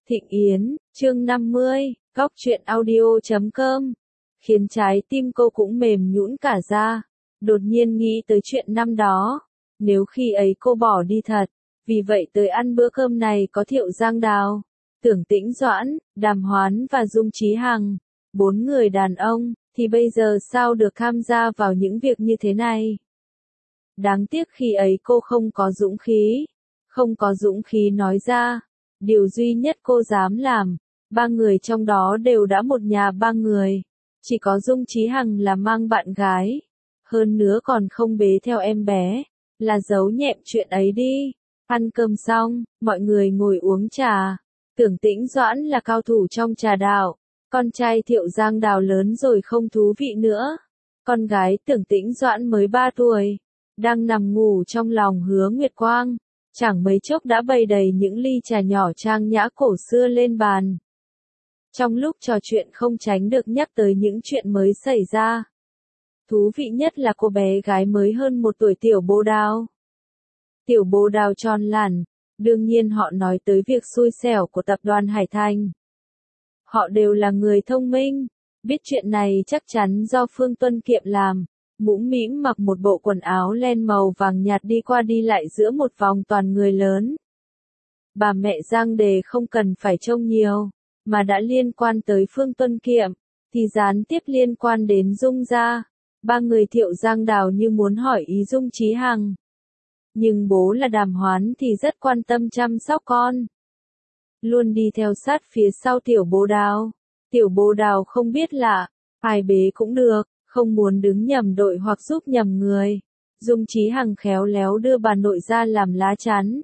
Thịnh Yến, chương 50, góc truyện audio.com. Khiến trái tim cô cũng mềm nhũn cả ra. Đột nhiên nghĩ tới chuyện năm đó. Nếu khi ấy cô bỏ đi thật, vì vậy tới ăn bữa cơm này có Thiệu Giang Đào, Tưởng Tĩnh Doãn, Đàm Hoán và Dung Chí Hằng, 4 người đàn ông, thì bây giờ sao được tham gia vào những việc như thế này? Đáng tiếc khi ấy cô không có dũng khí nói ra. Điều duy nhất cô dám làm, 3 người trong đó đều đã một nhà 3 người. Chỉ có Dung Chí Hằng là mang bạn gái. Hơn nữa còn không bế theo em bé. Là giấu nhẹm chuyện ấy đi. Ăn cơm xong, mọi người ngồi uống trà. Tưởng Tĩnh Doãn là cao thủ trong trà đạo. Con trai Thiệu Giang Đào lớn rồi không thú vị nữa. Con gái Tưởng Tĩnh Doãn mới 3 tuổi. Đang nằm ngủ trong lòng Hứa Nguyệt Quang. Chẳng mấy chốc đã bày đầy những ly trà nhỏ trang nhã cổ xưa lên bàn. Trong lúc trò chuyện không tránh được nhắc tới những chuyện mới xảy ra. Thú vị nhất là cô bé gái mới hơn 1 tuổi Tiểu Bồ Đào. Tiểu Bồ Đào tròn lẳn, đương nhiên họ nói tới việc xui xẻo của tập đoàn Hải Thành. Họ đều là người thông minh, biết chuyện này chắc chắn do Phương Tuân Kiệm làm. Mũm mĩm mặc một bộ quần áo len màu vàng nhạt đi qua đi lại giữa một vòng toàn người lớn. Bà mẹ Giang Đề không cần phải trông nhiều, mà đã liên quan tới Phương Tuân Kiệm, thì gián tiếp liên quan đến Dung gia. 3 người Thiệu Giang Đào như muốn hỏi ý Dung Chí Hằng. Nhưng bố là Đàm Hoán thì rất quan tâm chăm sóc con. Luôn đi theo sát phía sau Tiểu Bồ Đào. Tiểu Bồ Đào không biết là, ai bế cũng được. Không muốn đứng nhầm đội hoặc giúp nhầm người. Dung Chí Hằng khéo léo đưa bà nội ra làm lá chắn.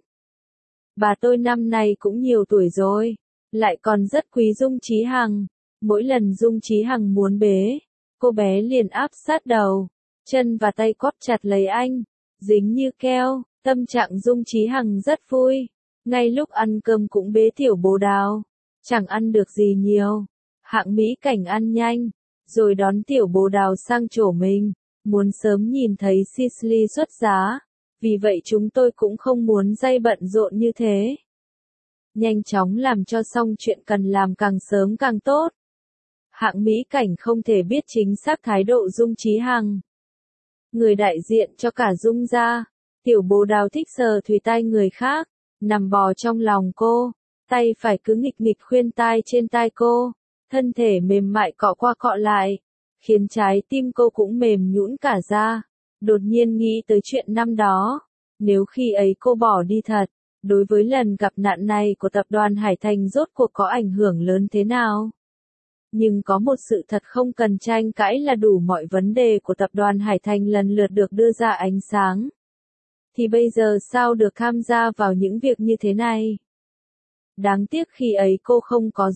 Bà tôi năm nay cũng nhiều tuổi rồi, lại còn rất quý Dung Chí Hằng. Mỗi lần Dung Chí Hằng muốn bế, cô bé liền áp sát đầu, chân và tay quắp chặt lấy anh, dính như keo. Tâm trạng Dung Chí Hằng rất vui. Ngay lúc ăn cơm cũng bế Tiểu Bồ Đào. Chẳng ăn được gì nhiều. Hạng Mỹ Cảnh ăn nhanh. Rồi đón Tiểu Bồ Đào sang chỗ mình, muốn sớm nhìn thấy Sisley xuất giá, vì vậy chúng tôi cũng không muốn dây bận rộn như thế. Nhanh chóng làm cho xong chuyện cần làm càng sớm càng tốt. Hạng Mỹ Cảnh không thể biết chính xác thái độ Dung Chí Hằng. Người đại diện cho cả Dung gia, Tiểu Bồ Đào thích sờ thùi tai người khác, nằm bò trong lòng cô, tay phải cứ nghịch nghịch khuyên tai trên tai cô. Thân thể mềm mại cọ qua cọ lại, khiến trái tim cô cũng mềm nhũn cả ra. Đột nhiên nghĩ tới chuyện năm đó, nếu khi ấy cô bỏ đi thật, đối với lần gặp nạn này của tập đoàn Hải Thành rốt cuộc có ảnh hưởng lớn thế nào. Nhưng có một sự thật không cần tranh cãi là đủ mọi vấn đề của tập đoàn Hải Thành lần lượt được đưa ra ánh sáng. Thì bây giờ sao được tham gia vào những việc như thế này? Đáng tiếc khi ấy cô không có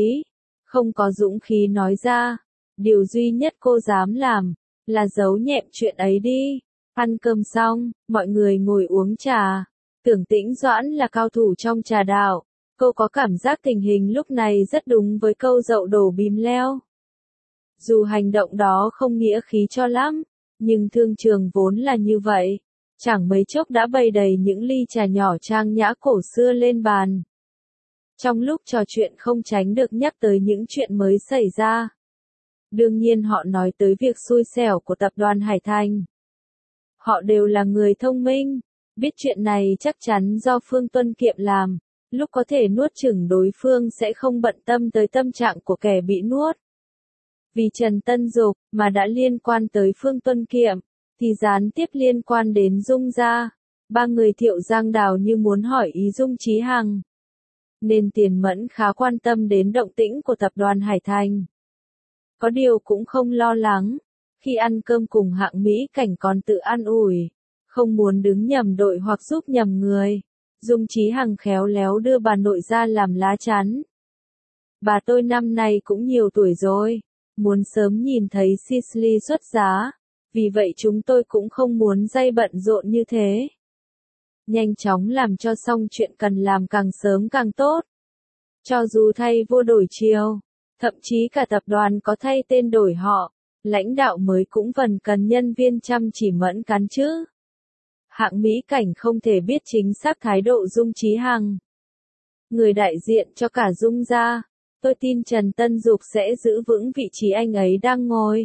dũng khí nói ra. Điều duy nhất cô dám làm, là giấu nhẹm chuyện ấy đi. Ăn cơm xong, mọi người ngồi uống trà. Tưởng Tĩnh Doãn là cao thủ trong trà đạo. Cô có cảm giác tình hình lúc này rất đúng với câu dậu đổ bìm leo. Dù hành động đó không nghĩa khí cho lắm, nhưng thương trường vốn là như vậy. Chẳng mấy chốc đã bày đầy những ly trà nhỏ trang nhã cổ xưa lên bàn. Trong lúc trò chuyện không tránh được nhắc tới những chuyện mới xảy ra. Đương nhiên họ nói tới việc xui xẻo của tập đoàn Hải Thành. Họ đều là người thông minh, biết chuyện này chắc chắn do Phương Tuân Kiệm làm, lúc có thể nuốt chửng đối phương sẽ không bận tâm tới tâm trạng của kẻ bị nuốt. Vì Trần Tân Dục mà đã liên quan tới Phương Tuân Kiệm, thì gián tiếp liên quan đến Dung gia. 3 người Thiệu Giang Đào như muốn hỏi ý Dung Chí Hằng. Nên Tiền Mẫn khá quan tâm đến động tĩnh của tập đoàn Hải Thành. Có điều cũng không lo lắng, khi ăn cơm cùng Hạng Mỹ Cảnh còn tự an ủi, không muốn đứng nhầm đội hoặc giúp nhầm người. Dung Chí Hằng khéo léo đưa bà nội ra làm lá chắn. Bà tôi năm nay cũng nhiều tuổi rồi, muốn sớm nhìn thấy Sisley xuất giá, vì vậy chúng tôi cũng không muốn dây bận rộn như thế. Nhanh chóng làm cho xong chuyện cần làm càng sớm càng tốt. Cho dù thay vua đổi triều, thậm chí cả tập đoàn có thay tên đổi họ, lãnh đạo mới cũng vẫn cần nhân viên chăm chỉ mẫn cán chứ. Hạng Mỹ Cảnh không thể biết chính xác thái độ Dung Chí Hằng. người đại diện cho cả Dung gia. Tôi tin Trần Tân Dục sẽ giữ vững vị trí anh ấy đang ngồi.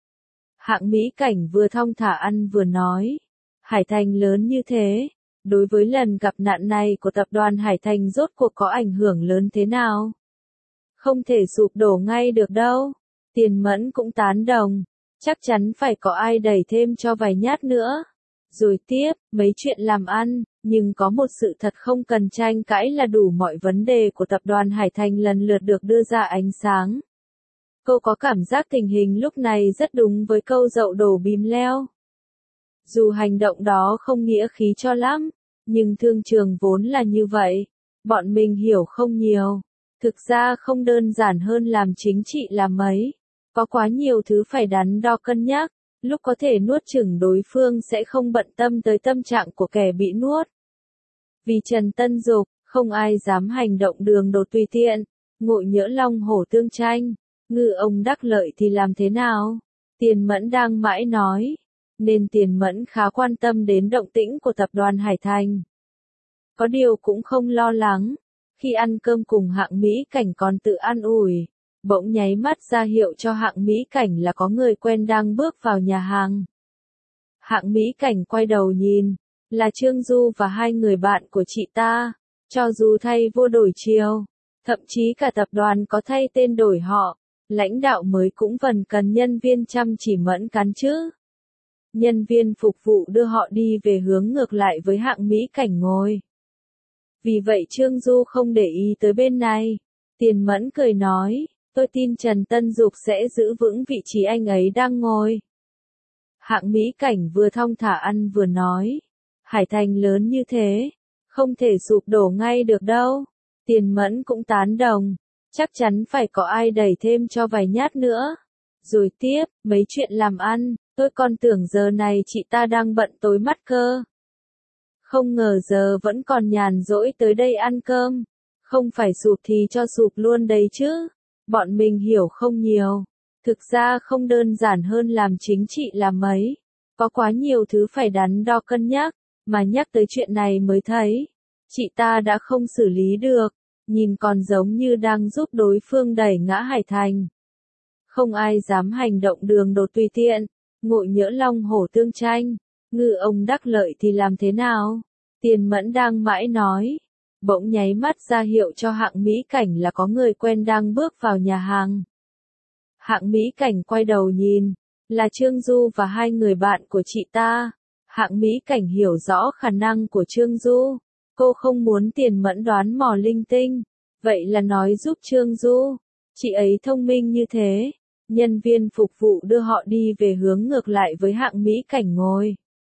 Hạng Mỹ Cảnh vừa thong thả ăn vừa nói. Hải Thành lớn như thế, đối với lần gặp nạn này của tập đoàn Hải Thành rốt cuộc có ảnh hưởng lớn thế nào? Không thể sụp đổ ngay được đâu. Tiền Mẫn cũng tán đồng. Chắc chắn phải có ai đẩy thêm cho vài nhát nữa. Rồi tiếp, mấy chuyện làm ăn, nhưng có một sự thật không cần tranh cãi là đủ mọi vấn đề của tập đoàn Hải Thành lần lượt được đưa ra ánh sáng. Cô có cảm giác tình hình lúc này rất đúng với câu dậu đổ bìm leo. Dù hành động đó không nghĩa khí cho lắm, nhưng thương trường vốn là như vậy. Bọn mình hiểu không nhiều. Thực ra không đơn giản hơn làm chính trị là mấy. Có quá nhiều thứ phải đắn đo cân nhắc. Lúc có thể nuốt chửng đối phương sẽ không bận tâm tới tâm trạng của kẻ bị nuốt. Vì Trần Tân Dục, không ai dám hành động đường đột tùy tiện. Ngộ nhỡ long hổ tương tranh. Ngư ông đắc lợi thì làm thế nào? Tiền Mẫn đang mãi nói. Nên Tiền Mẫn khá quan tâm đến động tĩnh của tập đoàn Hải Thành. Có điều cũng không lo lắng. Khi ăn cơm cùng Hạng Mỹ Cảnh còn tự an ủi. Bỗng nháy mắt ra hiệu cho Hạng Mỹ Cảnh là có người quen đang bước vào nhà hàng. Hạng Mỹ Cảnh quay đầu nhìn. Là Trương Du và hai người bạn của chị ta. Cho dù thay vua đổi chiều. Thậm chí cả tập đoàn có thay tên đổi họ. Lãnh đạo mới cũng vẫn cần nhân viên chăm chỉ mẫn cán chứ. Nhân viên phục vụ đưa họ đi về hướng ngược lại với Hạng Mỹ Cảnh ngồi. Vì vậy Trương Du không để ý tới bên này. Tiền Mẫn cười nói, tôi tin Trần Tân Dục sẽ giữ vững vị trí anh ấy đang ngồi. Hạng Mỹ Cảnh vừa thong thả ăn vừa nói, Hải Thành lớn như thế, không thể sụp đổ ngay được đâu. Tiền Mẫn cũng tán đồng, chắc chắn phải có ai đẩy thêm cho vài nhát nữa. Rồi tiếp, mấy chuyện làm ăn, tôi còn tưởng giờ này chị ta đang bận tối mắt cơ. Không ngờ giờ vẫn còn nhàn rỗi tới đây ăn cơm. Không phải sụp thì cho sụp luôn đấy chứ. Bọn mình hiểu không nhiều. Thực ra không đơn giản hơn làm chính trị là mấy. Có quá nhiều thứ phải đắn đo cân nhắc, mà nhắc tới chuyện này mới thấy. Chị ta đã không xử lý được, nhìn còn giống như đang giúp đối phương đẩy ngã Hải Thành. Không ai dám hành động đường đột tùy tiện, ngộ nhỡ long hổ tương tranh, ngư ông đắc lợi thì làm thế nào? Tiền Mẫn đang mãi nói, bỗng nháy mắt ra hiệu cho Hạng Mỹ Cảnh là có người quen đang bước vào nhà hàng. Hạng Mỹ Cảnh quay đầu nhìn, là Trương Du và hai người bạn của chị ta. Hạng Mỹ Cảnh hiểu rõ khả năng của Trương Du, cô không muốn Tiền Mẫn đoán mò linh tinh, vậy là nói giúp Trương Du. Chị ấy thông minh như thế, nhân viên phục vụ đưa họ đi về hướng ngược lại với Hạng Mỹ Cảnh ngồi.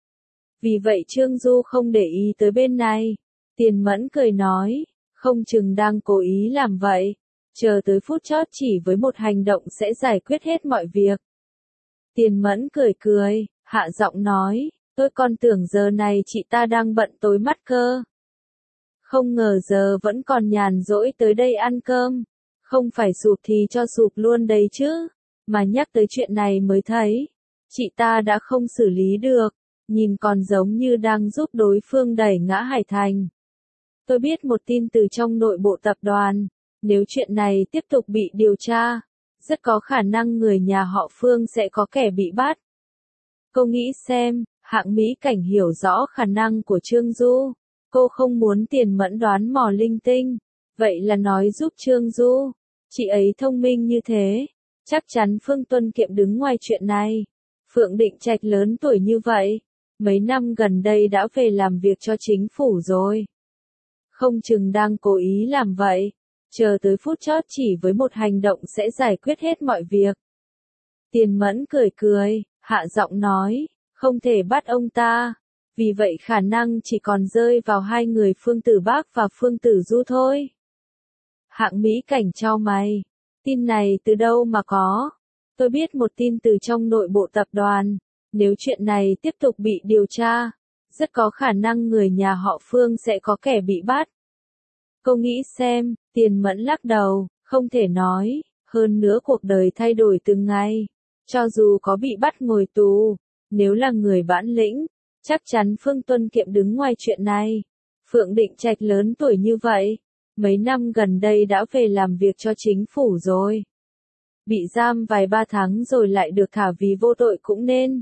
Vì vậy Trương Du không để ý tới bên này. Tiền Mẫn cười nói, không chừng đang cố ý làm vậy. Chờ tới phút chót chỉ với một hành động sẽ giải quyết hết mọi việc. Tiền Mẫn cười cười, hạ giọng nói, tôi còn tưởng giờ này chị ta đang bận tối mắt cơ. Không ngờ giờ vẫn còn nhàn rỗi tới đây ăn cơm. Không phải sụp thì cho sụp luôn đấy chứ. Mà nhắc tới chuyện này mới thấy, chị ta đã không xử lý được. Nhìn còn giống như đang giúp đối phương đẩy ngã Hải Thành. Tôi biết một tin từ trong nội bộ tập đoàn. Nếu chuyện này tiếp tục bị điều tra, rất có khả năng người nhà họ Phương sẽ có kẻ bị bắt. Cô nghĩ xem, Hạng Mỹ Cảnh hiểu rõ khả năng của Trương Du. Cô không muốn Tiền Mẫn đoán mò linh tinh. Vậy là nói giúp Trương Du. Chị ấy thông minh như thế. Chắc chắn Phương Tuân Kiệm đứng ngoài chuyện này. Phượng Định Trạch lớn tuổi như vậy. Mấy năm gần đây đã về làm việc cho chính phủ rồi. Không chừng đang cố ý làm vậy. Chờ tới phút chót chỉ với một hành động sẽ giải quyết hết mọi việc. Tiền Mẫn cười cười, hạ giọng nói, không thể bắt ông ta. Vì vậy khả năng chỉ còn rơi vào hai người Phương Tử Bác và Phương Tử Du thôi. Hạng Mỹ Cảnh chau mày. Tin này từ đâu mà có? Tôi biết một tin từ trong nội bộ tập đoàn. Nếu chuyện này tiếp tục bị điều tra, rất có khả năng người nhà họ Phương sẽ có kẻ bị bắt. Cô nghĩ xem, Tiền Mẫn lắc đầu, không thể nói, hơn nữa cuộc đời thay đổi từng ngày. Cho dù có bị bắt ngồi tù, nếu là người bản lĩnh, chắc chắn Phương Tuân Kiệm đứng ngoài chuyện này. Phượng Định Trạch lớn tuổi như vậy, mấy năm gần đây đã về làm việc cho chính phủ rồi. Bị giam vài ba tháng rồi lại được thả vì vô tội cũng nên.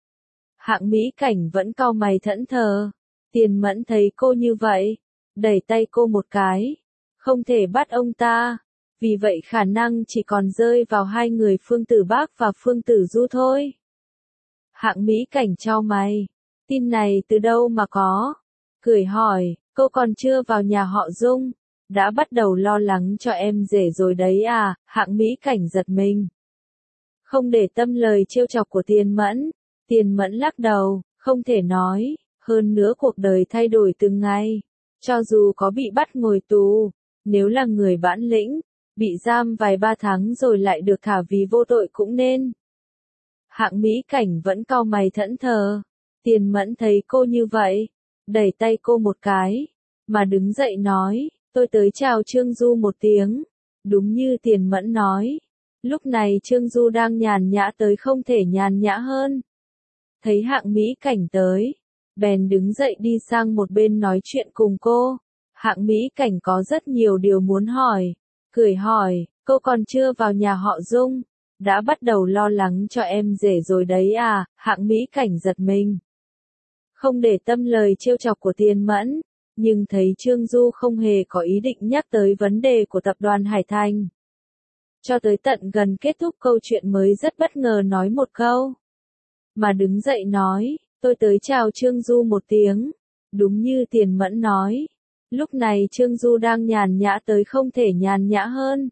Hạng Mỹ Cảnh vẫn cau mày thẫn thờ. Tiền Mẫn thấy cô như vậy, đẩy tay cô một cái. Không thể bắt ông ta, vì vậy khả năng chỉ còn rơi vào hai người Phương Tử Bác và Phương Tử Du thôi. Hạng Mỹ Cảnh chau mày, tin này từ đâu mà có? Cười hỏi, cô còn chưa vào nhà họ Dung, đã bắt đầu lo lắng cho em rể rồi đấy à? Hạng Mỹ Cảnh giật mình. Không để tâm lời trêu chọc của Tiền Mẫn lắc đầu, không thể nói, hơn nữa cuộc đời thay đổi từng ngày. Cho dù có bị bắt ngồi tù, nếu là người bản lĩnh, bị giam vài ba tháng rồi lại được thả vì vô tội cũng nên. Hạng Mỹ Cảnh vẫn cau mày thẫn thờ. Tiền Mẫn thấy cô như vậy, đẩy tay cô một cái, mà đứng dậy nói, tôi tới chào Trương Du một tiếng. Đúng như Tiền Mẫn nói, lúc này Trương Du đang nhàn nhã tới không thể nhàn nhã hơn. Thấy Hạng Mỹ Cảnh tới, bèn đứng dậy đi sang một bên nói chuyện cùng cô. Hạng Mỹ Cảnh có rất nhiều điều muốn hỏi, cười hỏi, cô còn chưa vào nhà họ Dung, đã bắt đầu lo lắng cho em rể rồi đấy à? Hạng Mỹ Cảnh giật mình. Không để tâm lời trêu chọc của Tiền Mẫn, nhưng thấy Trương Du không hề có ý định nhắc tới vấn đề của tập đoàn Hải Thành. Cho tới tận gần kết thúc câu chuyện mới rất bất ngờ nói một câu. Mà đứng dậy nói, tôi tới chào Trương Du một tiếng. Đúng như Tiền Mẫn nói, lúc này Trương Du đang nhàn nhã tới không thể nhàn nhã hơn.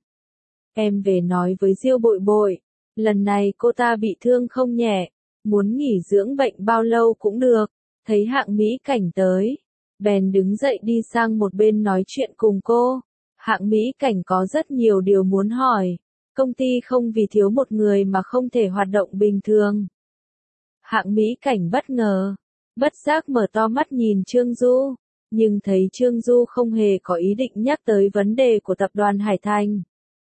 Em về nói với Diêu Bội Bội, lần này cô ta bị thương không nhẹ, muốn nghỉ dưỡng bệnh bao lâu cũng được. Thấy Hạng Mỹ Cảnh tới, bèn đứng dậy đi sang một bên nói chuyện cùng cô. Hạng Mỹ Cảnh có rất nhiều điều muốn hỏi, công ty không vì thiếu một người mà không thể hoạt động bình thường. Hạng Mỹ Cảnh bất ngờ, bất giác mở to mắt nhìn Trương Du, nhưng thấy Trương Du không hề có ý định nhắc tới vấn đề của tập đoàn Hải Thành.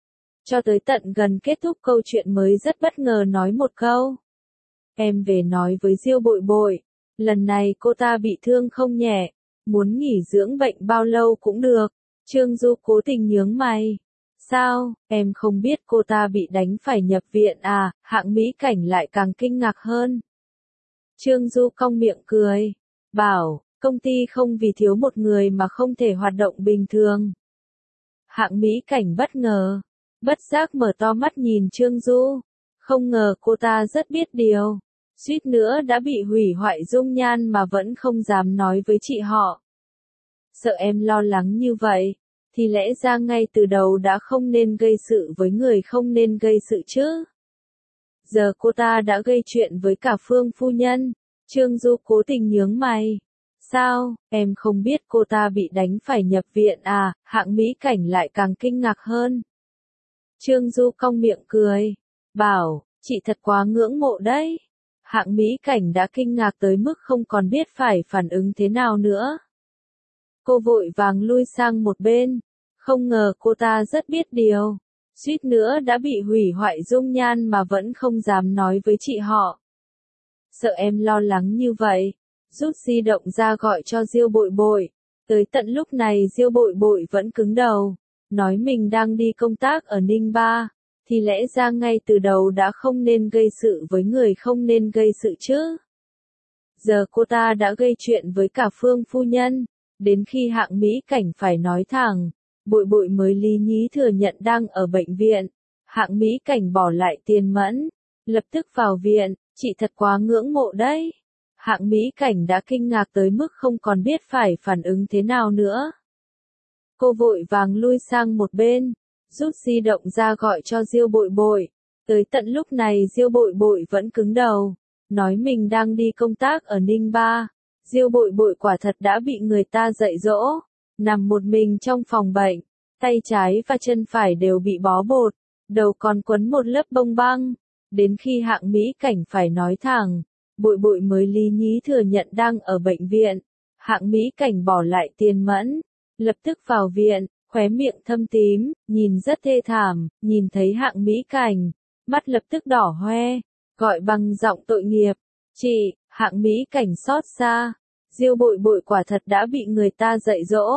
Cho tới tận gần kết thúc câu chuyện mới rất bất ngờ nói một câu. Em về nói với Diêu Bội Bội, lần này cô ta bị thương không nhẹ, muốn nghỉ dưỡng bệnh bao lâu cũng được. Trương Du cố tình nhướng mày. Sao, em không biết cô ta bị đánh phải nhập viện à? Hạng Mỹ Cảnh lại càng kinh ngạc hơn. Trương Du cong miệng cười, bảo, công ty không vì thiếu một người mà không thể hoạt động bình thường. Hạng Mỹ Cảnh bất ngờ, bất giác mở to mắt nhìn Trương Du, không ngờ cô ta rất biết điều, suýt nữa đã bị hủy hoại dung nhan mà vẫn không dám nói với chị họ. Sợ em lo lắng như vậy, thì lẽ ra ngay từ đầu đã không nên gây sự với người không nên gây sự chứ. Giờ cô ta đã gây chuyện với cả Phương phu nhân. Trương Du cố tình nhướng mày. Sao, em không biết cô ta bị đánh phải nhập viện à? Hạng Mỹ Cảnh lại càng kinh ngạc hơn. Trương Du cong miệng cười, bảo, chị thật quá ngưỡng mộ đấy. Hạng Mỹ Cảnh đã kinh ngạc tới mức không còn biết phải phản ứng thế nào nữa. Cô vội vàng lui sang một bên, không ngờ cô ta rất biết điều, suýt nữa đã bị hủy hoại dung nhan mà vẫn không dám nói với chị họ. Sợ em lo lắng như vậy, rút di động ra gọi cho Diêu Bội Bội. Tới tận lúc này Diêu Bội Bội vẫn cứng đầu, nói mình đang đi công tác ở Ninh Ba, thì lẽ ra ngay từ đầu đã không nên gây sự với người không nên gây sự chứ. Giờ cô ta đã gây chuyện với cả Phương phu nhân, đến khi Hạng Mỹ Cảnh phải nói thẳng, Bội Bội mới lý nhí thừa nhận đang ở bệnh viện. Hạng Mỹ Cảnh bỏ lại Tiền Mẫn, lập tức vào viện, chị thật quá ngưỡng mộ đấy. Hạng Mỹ Cảnh đã kinh ngạc tới mức không còn biết phải phản ứng thế nào nữa. Cô vội vàng lui sang một bên, rút di động ra gọi cho Diêu Bội Bội. Tới tận lúc này Diêu Bội Bội vẫn cứng đầu, nói mình đang đi công tác ở Ninh Ba. Diêu Bội Bội quả thật đã bị người ta dạy dỗ, nằm một mình trong phòng bệnh, tay trái và chân phải đều bị bó bột, đầu còn quấn một lớp bông băng. Đến khi Hạng Mỹ Cảnh phải nói thẳng, Bội Bội mới lý nhí thừa nhận đang ở bệnh viện. Hạng Mỹ Cảnh bỏ lại Tiền Mẫn, lập tức vào viện, khóe miệng thâm tím, nhìn rất thê thảm, nhìn thấy Hạng Mỹ Cảnh, mắt lập tức đỏ hoe, gọi bằng giọng tội nghiệp, chị. Hạng Mỹ Cảnh xót xa, Diêu Bội Bội quả thật đã bị người ta dạy dỗ,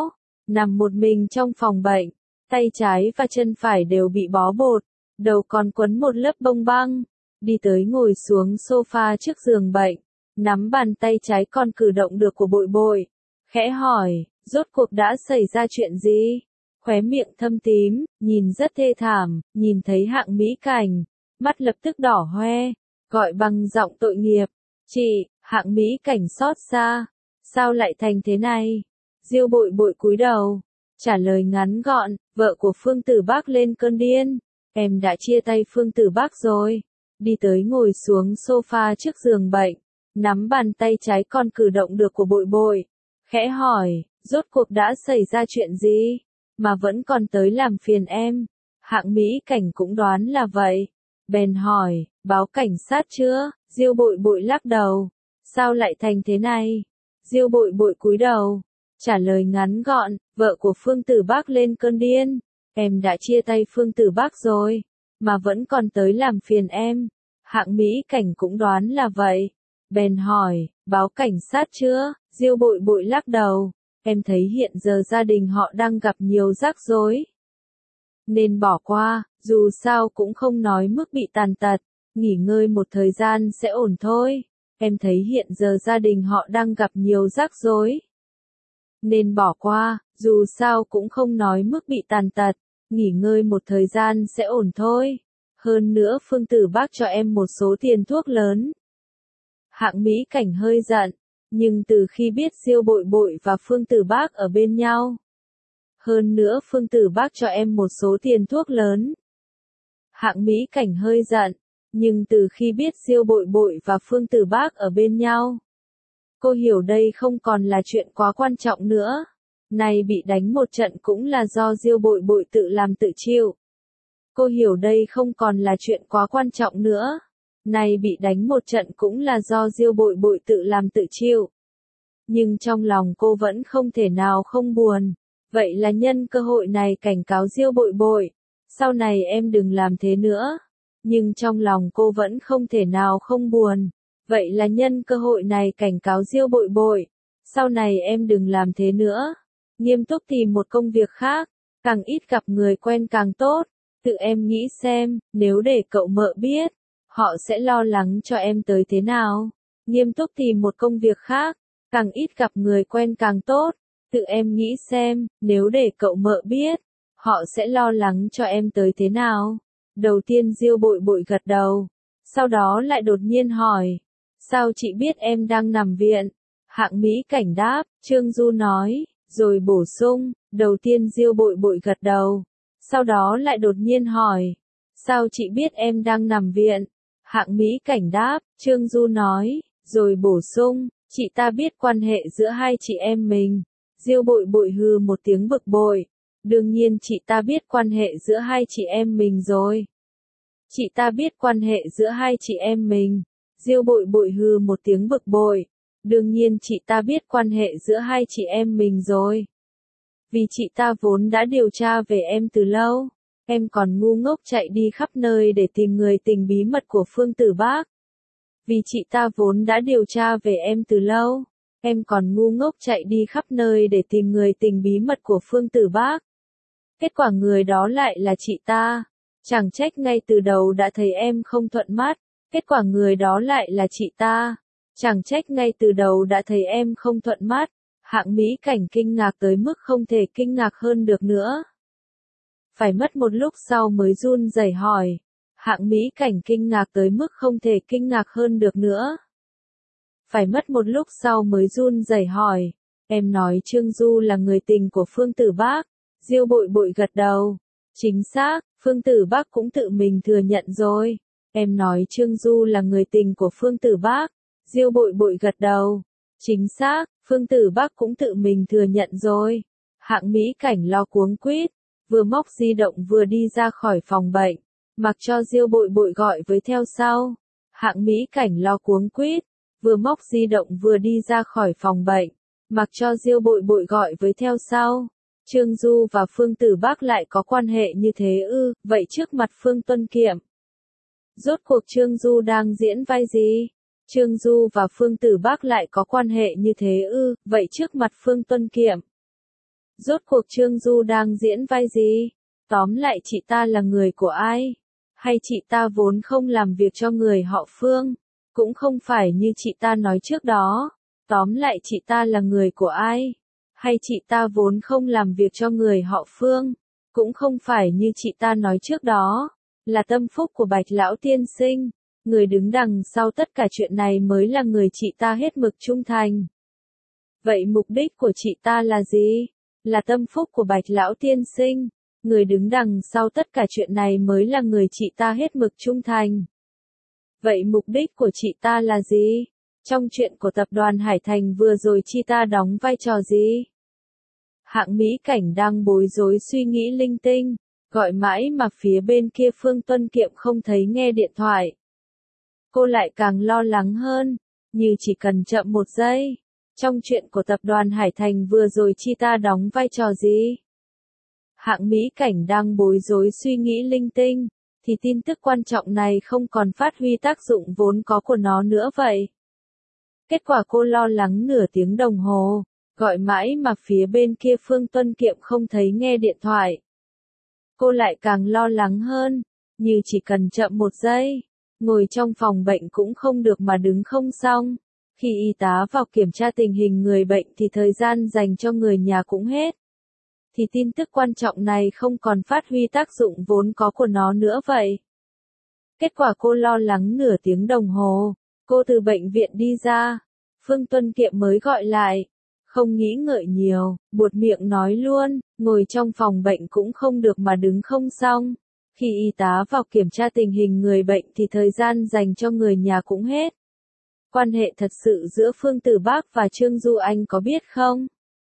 nằm một mình trong phòng bệnh, tay trái và chân phải đều bị bó bột, đầu còn quấn một lớp bông băng, đi tới ngồi xuống sofa trước giường bệnh, nắm bàn tay trái còn cử động được của Bội Bội, khẽ hỏi, rốt cuộc đã xảy ra chuyện gì? Khóe miệng thâm tím, nhìn rất thê thảm, nhìn thấy Hạng Mỹ Cảnh, mắt lập tức đỏ hoe, gọi bằng giọng tội nghiệp, chị. Hạng Mỹ Cảnh xót xa, sao lại thành thế này? Diêu Bội Bội cúi đầu, trả lời ngắn gọn, vợ của Phương Tử Bác lên cơn điên, em đã chia tay Phương Tử Bác rồi. Đi tới ngồi xuống sofa trước giường bệnh, nắm bàn tay trái còn cử động được của Bội Bội, khẽ hỏi, rốt cuộc đã xảy ra chuyện gì, mà vẫn còn tới làm phiền em? Hạng Mỹ Cảnh cũng đoán là vậy, bèn hỏi, báo cảnh sát chưa? Diêu Bội Bội lắc đầu, sao lại thành thế này? Diêu Bội Bội cúi đầu, trả lời ngắn gọn, vợ của Phương Tử Bác lên cơn điên, em đã chia tay Phương Tử Bác rồi, mà vẫn còn tới làm phiền em. Hạng Mỹ Cảnh cũng đoán là vậy, bèn hỏi, báo cảnh sát chưa? Diêu Bội Bội lắc đầu, em thấy hiện giờ gia đình họ đang gặp nhiều rắc rối, nên bỏ qua, dù sao cũng không nói mức bị tàn tật, nghỉ ngơi một thời gian sẽ ổn thôi. Em thấy hiện giờ gia đình họ đang gặp nhiều rắc rối, nên bỏ qua, dù sao cũng không nói mức bị tàn tật, nghỉ ngơi một thời gian sẽ ổn thôi. Hơn nữa Phương Tử Bác cho em một số tiền thuốc lớn. Hạng Mỹ Cảnh hơi giận, nhưng từ khi biết Diêu Bội Bội và Phương Tử Bác ở bên nhau, hơn nữa Phương Tử Bác cho em một số tiền thuốc lớn. Hạng Mỹ Cảnh hơi giận, nhưng từ khi biết Diêu Bội Bội và Phương Tử Bác ở bên nhau, cô hiểu đây không còn là chuyện quá quan trọng nữa. Này bị đánh một trận cũng là do Diêu Bội Bội tự làm tự chịu. Cô hiểu đây không còn là chuyện quá quan trọng nữa. Này bị đánh một trận cũng là do Diêu Bội Bội tự làm tự chịu. Nhưng trong lòng cô vẫn không thể nào không buồn. Vậy là nhân cơ hội này cảnh cáo Diêu Bội Bội, sau này em đừng làm thế nữa. Nhưng trong lòng cô vẫn không thể nào không buồn. Vậy là nhân cơ hội này cảnh cáo Diêu Bội Bội, sau này em đừng làm thế nữa. Nghiêm túc tìm một công việc khác, càng ít gặp người quen càng tốt. Tự em nghĩ xem, nếu để cậu mợ biết, họ sẽ lo lắng cho em tới thế nào. Nghiêm túc tìm một công việc khác, càng ít gặp người quen càng tốt. Tự em nghĩ xem, nếu để cậu mợ biết, họ sẽ lo lắng cho em tới thế nào. Đầu tiên Diêu Bội Bội gật đầu, sau đó lại đột nhiên hỏi, sao chị biết em đang nằm viện? Hạng Mỹ Cảnh đáp, Trương Du nói, rồi bổ sung, đầu tiên Diêu Bội Bội gật đầu, sau đó lại đột nhiên hỏi, sao chị biết em đang nằm viện? Hạng Mỹ Cảnh đáp, Trương Du nói, rồi bổ sung, chị ta biết quan hệ giữa hai chị em mình. Diêu Bội Bội hừ một tiếng bực bội, đương nhiên chị ta biết quan hệ giữa hai chị em mình rồi. Chị ta biết quan hệ giữa hai chị em mình. Diêu Bội Bội hừ một tiếng bực bội, đương nhiên chị ta biết quan hệ giữa hai chị em mình rồi. Vì chị ta vốn đã điều tra về em từ lâu, em còn ngu ngốc chạy đi khắp nơi để tìm người tình bí mật của Phương Tử Bác. Vì chị ta vốn đã điều tra về em từ lâu, em còn ngu ngốc chạy đi khắp nơi để tìm người tình bí mật của Phương Tử Bác. Kết quả người đó lại là chị ta. Chẳng trách ngay từ đầu đã thấy em không thuận mắt. Kết quả người đó lại là chị ta. Chẳng trách ngay từ đầu đã thấy em không thuận mắt. Hạng Mỹ Cảnh kinh ngạc tới mức không thể kinh ngạc hơn được nữa. Phải mất một lúc sau mới run rẩy hỏi. Hạng Mỹ Cảnh kinh ngạc tới mức không thể kinh ngạc hơn được nữa. Phải mất một lúc sau mới run rẩy hỏi. Em nói Trương Du là người tình của Phương Tử Bác. Diêu Bội Bội gật đầu. Chính xác, Phương Tử Bác cũng tự mình thừa nhận rồi. Em nói Trương Du là người tình của Phương Tử Bác. Diêu Bội Bội gật đầu. Chính xác, Phương Tử Bác cũng tự mình thừa nhận rồi. Hạng Mỹ Cảnh lo cuống quýt, vừa móc di động vừa đi ra khỏi phòng bệnh, mặc cho Diêu Bội Bội gọi với theo sau. Hạng Mỹ Cảnh lo cuống quýt, vừa móc di động vừa đi ra khỏi phòng bệnh, mặc cho Diêu Bội Bội gọi với theo sau. Trương Du và Phương Tử Bác lại có quan hệ như thế ư? Vậy trước mặt Phương Tuân Kiệm, rốt cuộc Trương Du đang diễn vai gì? Trương Du và Phương Tử Bác lại có quan hệ như thế ư? Vậy trước mặt Phương Tuân Kiệm, Rốt cuộc Trương Du đang diễn vai gì? Tóm lại chị ta là người của ai? Hay chị ta vốn không làm việc cho người họ Phương? Cũng không phải như chị ta nói trước đó. Tóm lại chị ta là người của ai? Hay chị ta vốn không làm việc cho người họ Phương? Cũng không phải như chị ta nói trước đó. Là tâm phúc của Bạch Lão Tiên Sinh. Người đứng đằng sau tất cả chuyện này mới là người chị ta hết mực trung thành. Vậy mục đích của chị ta là gì? Là tâm phúc của Bạch Lão Tiên Sinh. Người đứng đằng sau tất cả chuyện này mới là người chị ta hết mực trung thành. Vậy mục đích của chị ta là gì? Trong chuyện của tập đoàn Hải Thành vừa rồi chị ta đóng vai trò gì? Hạng Mỹ Cảnh đang bối rối suy nghĩ linh tinh, gọi mãi mà phía bên kia Phương Tuân Kiệm không thấy nghe điện thoại. Cô lại càng lo lắng hơn, như chỉ cần chậm một giây. Trong chuyện của tập đoàn Hải Thành vừa rồi chị ta đóng vai trò gì? Hạng Mỹ Cảnh đang bối rối suy nghĩ linh tinh, thì tin tức quan trọng này không còn phát huy tác dụng vốn có của nó nữa vậy. Kết quả cô lo lắng nửa tiếng đồng hồ, gọi mãi mà phía bên kia Phương Tuân Kiệm không thấy nghe điện thoại. Cô lại càng lo lắng hơn, như chỉ cần chậm một giây, ngồi trong phòng bệnh cũng không được mà đứng không xong. Khi y tá vào kiểm tra tình hình người bệnh thì thời gian dành cho người nhà cũng hết. Thì tin tức quan trọng này không còn phát huy tác dụng vốn có của nó nữa vậy. Kết quả cô lo lắng nửa tiếng đồng hồ, cô từ bệnh viện đi ra, Phương Tuân Kiệm mới gọi lại. Không nghĩ ngợi nhiều, buột miệng nói luôn, ngồi trong phòng bệnh cũng không được mà đứng không xong. Khi y tá vào kiểm tra tình hình người bệnh thì thời gian dành cho người nhà cũng hết. Quan hệ thật sự giữa Phương Tử Bác và Trương Du anh có biết không?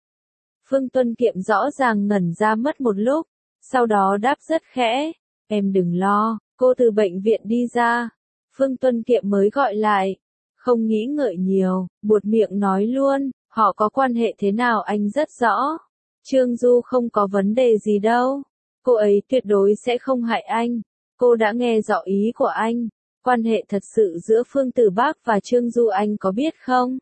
Phương Tuân Kiệm rõ ràng ngẩn ra mất một lúc, sau đó đáp rất khẽ, em đừng lo, cô từ bệnh viện đi ra. Phương Tuân Kiệm mới gọi lại, không nghĩ ngợi nhiều, buột miệng nói luôn, họ có quan hệ thế nào anh rất rõ. Trương Du không có vấn đề gì đâu, cô ấy tuyệt đối sẽ không hại anh, cô đã nghe rõ ý của anh. Quan hệ thật sự giữa Phương Tử Bác và Trương Du anh có biết không?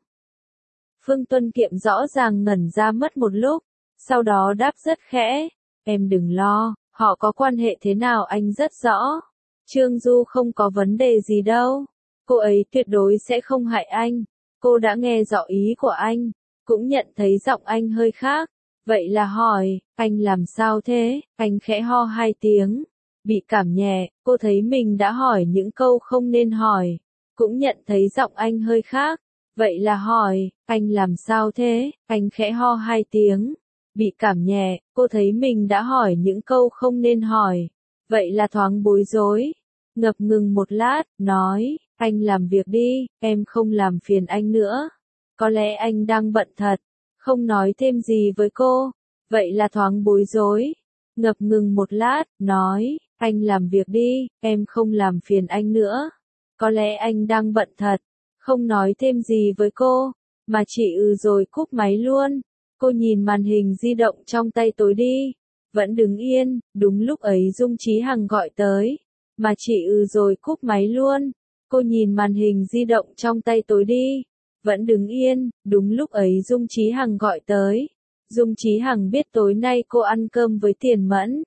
Phương Tuân Kiệm rõ ràng ngẩn ra mất một lúc, sau đó đáp rất khẽ, em đừng lo, họ có quan hệ thế nào anh rất rõ. Trương Du không có vấn đề gì đâu, cô ấy tuyệt đối sẽ không hại anh, cô đã nghe rõ ý của anh, cũng nhận thấy giọng anh hơi khác, vậy là hỏi, anh làm sao thế, anh khẽ ho 2 tiếng. Bị cảm nhẹ, cô thấy mình đã hỏi những câu không nên hỏi, cũng nhận thấy giọng anh hơi khác. Vậy là hỏi, anh làm sao thế, anh khẽ ho 2 tiếng. Bị cảm nhẹ, cô thấy mình đã hỏi những câu không nên hỏi. Vậy là thoáng bối rối. Ngập ngừng một lát, nói, anh làm việc đi, em không làm phiền anh nữa. Có lẽ anh đang bận thật, không nói thêm gì với cô. Vậy là thoáng bối rối. Ngập ngừng một lát, nói, anh làm việc đi, em không làm phiền anh nữa. Có lẽ anh đang bận thật, không nói thêm gì với cô, mà chỉ rồi cúp máy luôn. Cô nhìn màn hình di động trong tay tối đi, vẫn đứng yên, đúng lúc ấy Dung Chí Hằng gọi tới, mà chỉ rồi cúp máy luôn. Cô nhìn màn hình di động trong tay tối đi, vẫn đứng yên, đúng lúc ấy Dung Chí Hằng gọi tới. Dung Chí Hằng biết tối nay cô ăn cơm với Tiền Mẫn,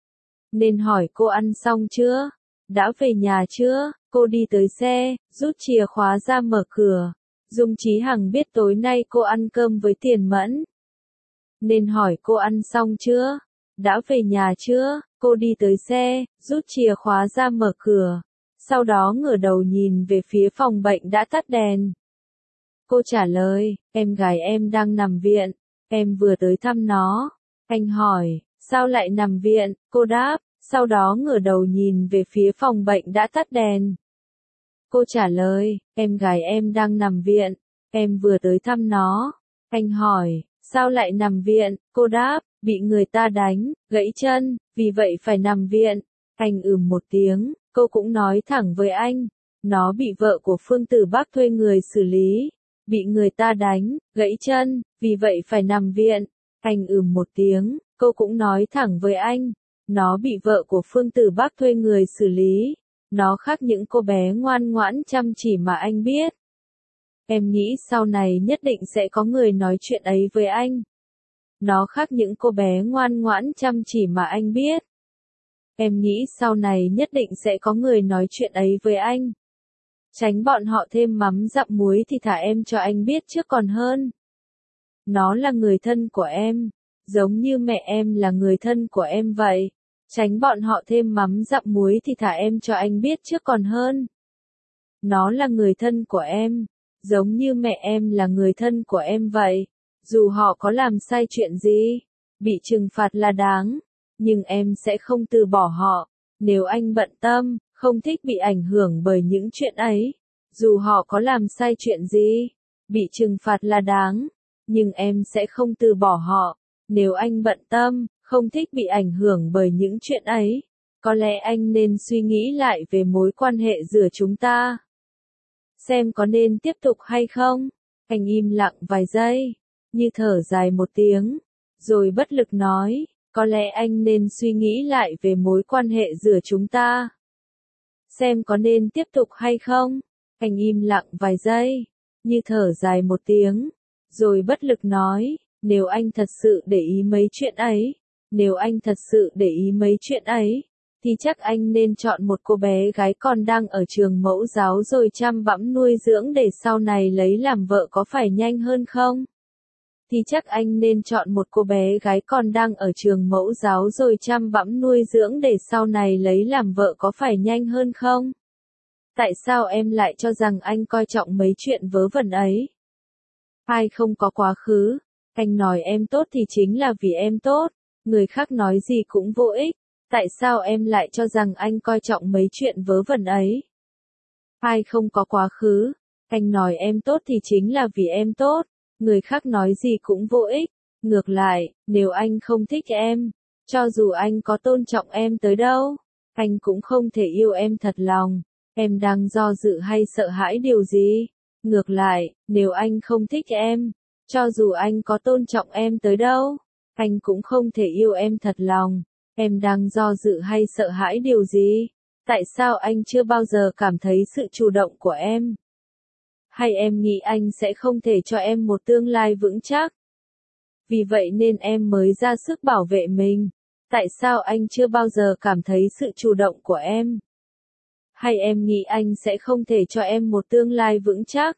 nên hỏi cô ăn xong chưa? Đã về nhà chưa? Cô đi tới xe, rút chìa khóa ra mở cửa. Dung Chí Hằng biết tối nay cô ăn cơm với Tiền Mẫn, nên hỏi cô ăn xong chưa? Đã về nhà chưa? Cô đi tới xe, rút chìa khóa ra mở cửa. Sau đó ngửa đầu nhìn về phía phòng bệnh đã tắt đèn. Cô trả lời, em gái em đang nằm viện, em vừa tới thăm nó. Anh hỏi, sao lại nằm viện? Cô đáp, sau đó ngửa đầu nhìn về phía phòng bệnh đã tắt đèn. Cô trả lời, em gái em đang nằm viện, em vừa tới thăm nó. Anh hỏi, sao lại nằm viện? Cô đáp, bị người ta đánh, gãy chân, vì vậy phải nằm viện. Anh một tiếng, cô cũng nói thẳng với anh, nó bị vợ của Phương Tử Bác thuê người xử lý, bị người ta đánh, gãy chân, vì vậy phải nằm viện. Anh một tiếng, cô cũng nói thẳng với anh, nó bị vợ của Phương Tử Bác thuê người xử lý, nó khác những cô bé ngoan ngoãn chăm chỉ mà anh biết. Em nghĩ sau này nhất định sẽ có người nói chuyện ấy với anh. Nó khác những cô bé ngoan ngoãn chăm chỉ mà anh biết. Em nghĩ sau này nhất định sẽ có người nói chuyện ấy với anh. Tránh bọn họ thêm mắm dặm muối thì thả em cho anh biết trước còn hơn. Nó là người thân của em, giống như mẹ em là người thân của em vậy. Tránh bọn họ thêm mắm dặm muối thì thả em cho anh biết trước còn hơn. Nó là người thân của em, giống như mẹ em là người thân của em vậy. Dù họ có làm sai chuyện gì, bị trừng phạt là đáng, nhưng em sẽ không từ bỏ họ. Nếu anh bận tâm, không thích bị ảnh hưởng bởi những chuyện ấy, dù họ có làm sai chuyện gì, bị trừng phạt là đáng, nhưng em sẽ không từ bỏ họ. Nếu anh bận tâm, không thích bị ảnh hưởng bởi những chuyện ấy, có lẽ anh nên suy nghĩ lại về mối quan hệ giữa chúng ta. Xem có nên tiếp tục hay không? Anh im lặng vài giây, như thở dài một tiếng, rồi bất lực nói, có lẽ anh nên suy nghĩ lại về mối quan hệ giữa chúng ta. Xem có nên tiếp tục hay không? Anh im lặng vài giây, như thở dài một tiếng, rồi bất lực nói, nếu anh thật sự để ý mấy chuyện ấy, nếu anh thật sự để ý mấy chuyện ấy, thì chắc anh nên chọn một cô bé gái còn đang ở trường mẫu giáo rồi chăm bẵm nuôi dưỡng để sau này lấy làm vợ có phải nhanh hơn không? Thì chắc anh nên chọn một cô bé gái còn đang ở trường mẫu giáo rồi chăm bẵm nuôi dưỡng để sau này lấy làm vợ có phải nhanh hơn không? Tại sao em lại cho rằng anh coi trọng mấy chuyện vớ vẩn ấy? Ai không có quá khứ, anh nói em tốt thì chính là vì em tốt, người khác nói gì cũng vô ích. Tại sao em lại cho rằng anh coi trọng mấy chuyện vớ vẩn ấy? Ai không có quá khứ, anh nói em tốt thì chính là vì em tốt, người khác nói gì cũng vô ích. Ngược lại, nếu anh không thích em, cho dù anh có tôn trọng em tới đâu, anh cũng không thể yêu em thật lòng. Em đang do dự hay sợ hãi điều gì? Ngược lại, nếu anh không thích em, cho dù anh có tôn trọng em tới đâu, anh cũng không thể yêu em thật lòng. Em đang do dự hay sợ hãi điều gì? Tại sao anh chưa bao giờ cảm thấy sự chủ động của em? Hay em nghĩ anh sẽ không thể cho em một tương lai vững chắc? Vì vậy nên em mới ra sức bảo vệ mình. Tại sao anh chưa bao giờ cảm thấy sự chủ động của em? Hay em nghĩ anh sẽ không thể cho em một tương lai vững chắc?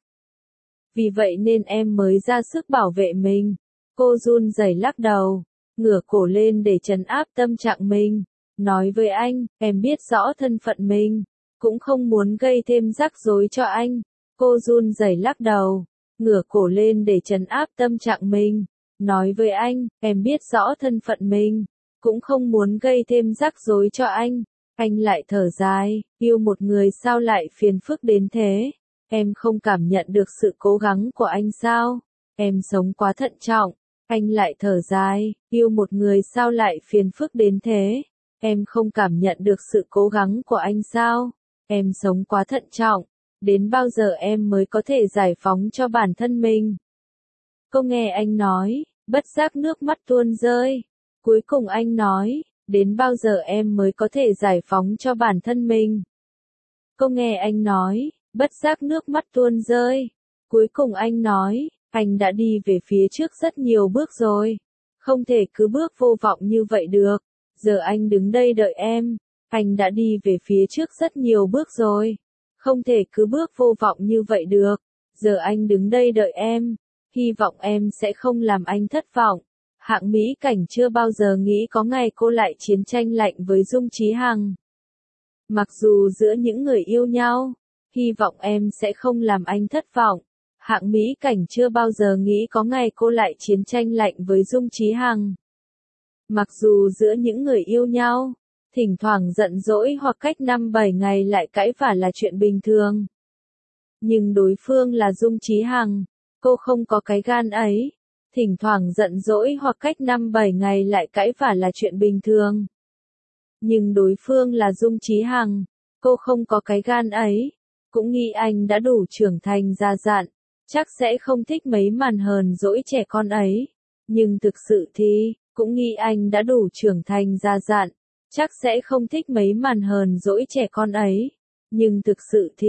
Vì vậy nên em mới ra sức bảo vệ mình. Cô run rẩy lắc đầu, ngửa cổ lên để trấn áp tâm trạng mình. Nói với anh, em biết rõ thân phận mình, cũng không muốn gây thêm rắc rối cho anh. Cô run rẩy lắc đầu, ngửa cổ lên để trấn áp tâm trạng mình. Nói với anh, em biết rõ thân phận mình, cũng không muốn gây thêm rắc rối cho anh. Anh lại thở dài, yêu một người sao lại phiền phức đến thế? Em không cảm nhận được sự cố gắng của anh sao? Em sống quá thận trọng. Anh lại thở dài, yêu một người sao lại phiền phức đến thế? Em không cảm nhận được sự cố gắng của anh sao? Em sống quá thận trọng. Đến bao giờ em mới có thể giải phóng cho bản thân mình? Cô nghe anh nói, bất giác nước mắt tuôn rơi. Cuối cùng anh nói, đến bao giờ em mới có thể giải phóng cho bản thân mình? Cô nghe anh nói, bất giác nước mắt tuôn rơi. Cuối cùng anh nói, anh đã đi về phía trước rất nhiều bước rồi. Không thể cứ bước vô vọng như vậy được. Giờ anh đứng đây đợi em. Anh đã đi về phía trước rất nhiều bước rồi. Không thể cứ bước vô vọng như vậy được. Giờ anh đứng đây đợi em. Hy vọng em sẽ không làm anh thất vọng. Hạng Mỹ Cảnh chưa bao giờ nghĩ có ngày cô lại chiến tranh lạnh với Dung Chí Hằng. Mặc dù giữa những người yêu nhau, hy vọng em sẽ không làm anh thất vọng. Hạng Mỹ Cảnh chưa bao giờ nghĩ có ngày cô lại chiến tranh lạnh với Dung Chí Hằng. Mặc dù giữa những người yêu nhau, thỉnh thoảng giận dỗi hoặc cách 5-7 ngày lại cãi vả là chuyện bình thường. Nhưng đối phương là Dung Chí Hằng, cô không có cái gan ấy. Thỉnh thoảng giận dỗi hoặc cách 5-7 ngày lại cãi vả là chuyện bình thường. Nhưng đối phương là Dung Chí Hằng, cô không có cái gan ấy. Cũng nghĩ anh đã đủ trưởng thành già dặn, chắc sẽ không thích mấy màn hờn dỗi trẻ con ấy. Nhưng thực sự thì, cũng nghĩ anh đã đủ trưởng thành già dặn, chắc sẽ không thích mấy màn hờn dỗi trẻ con ấy. Nhưng thực sự thì,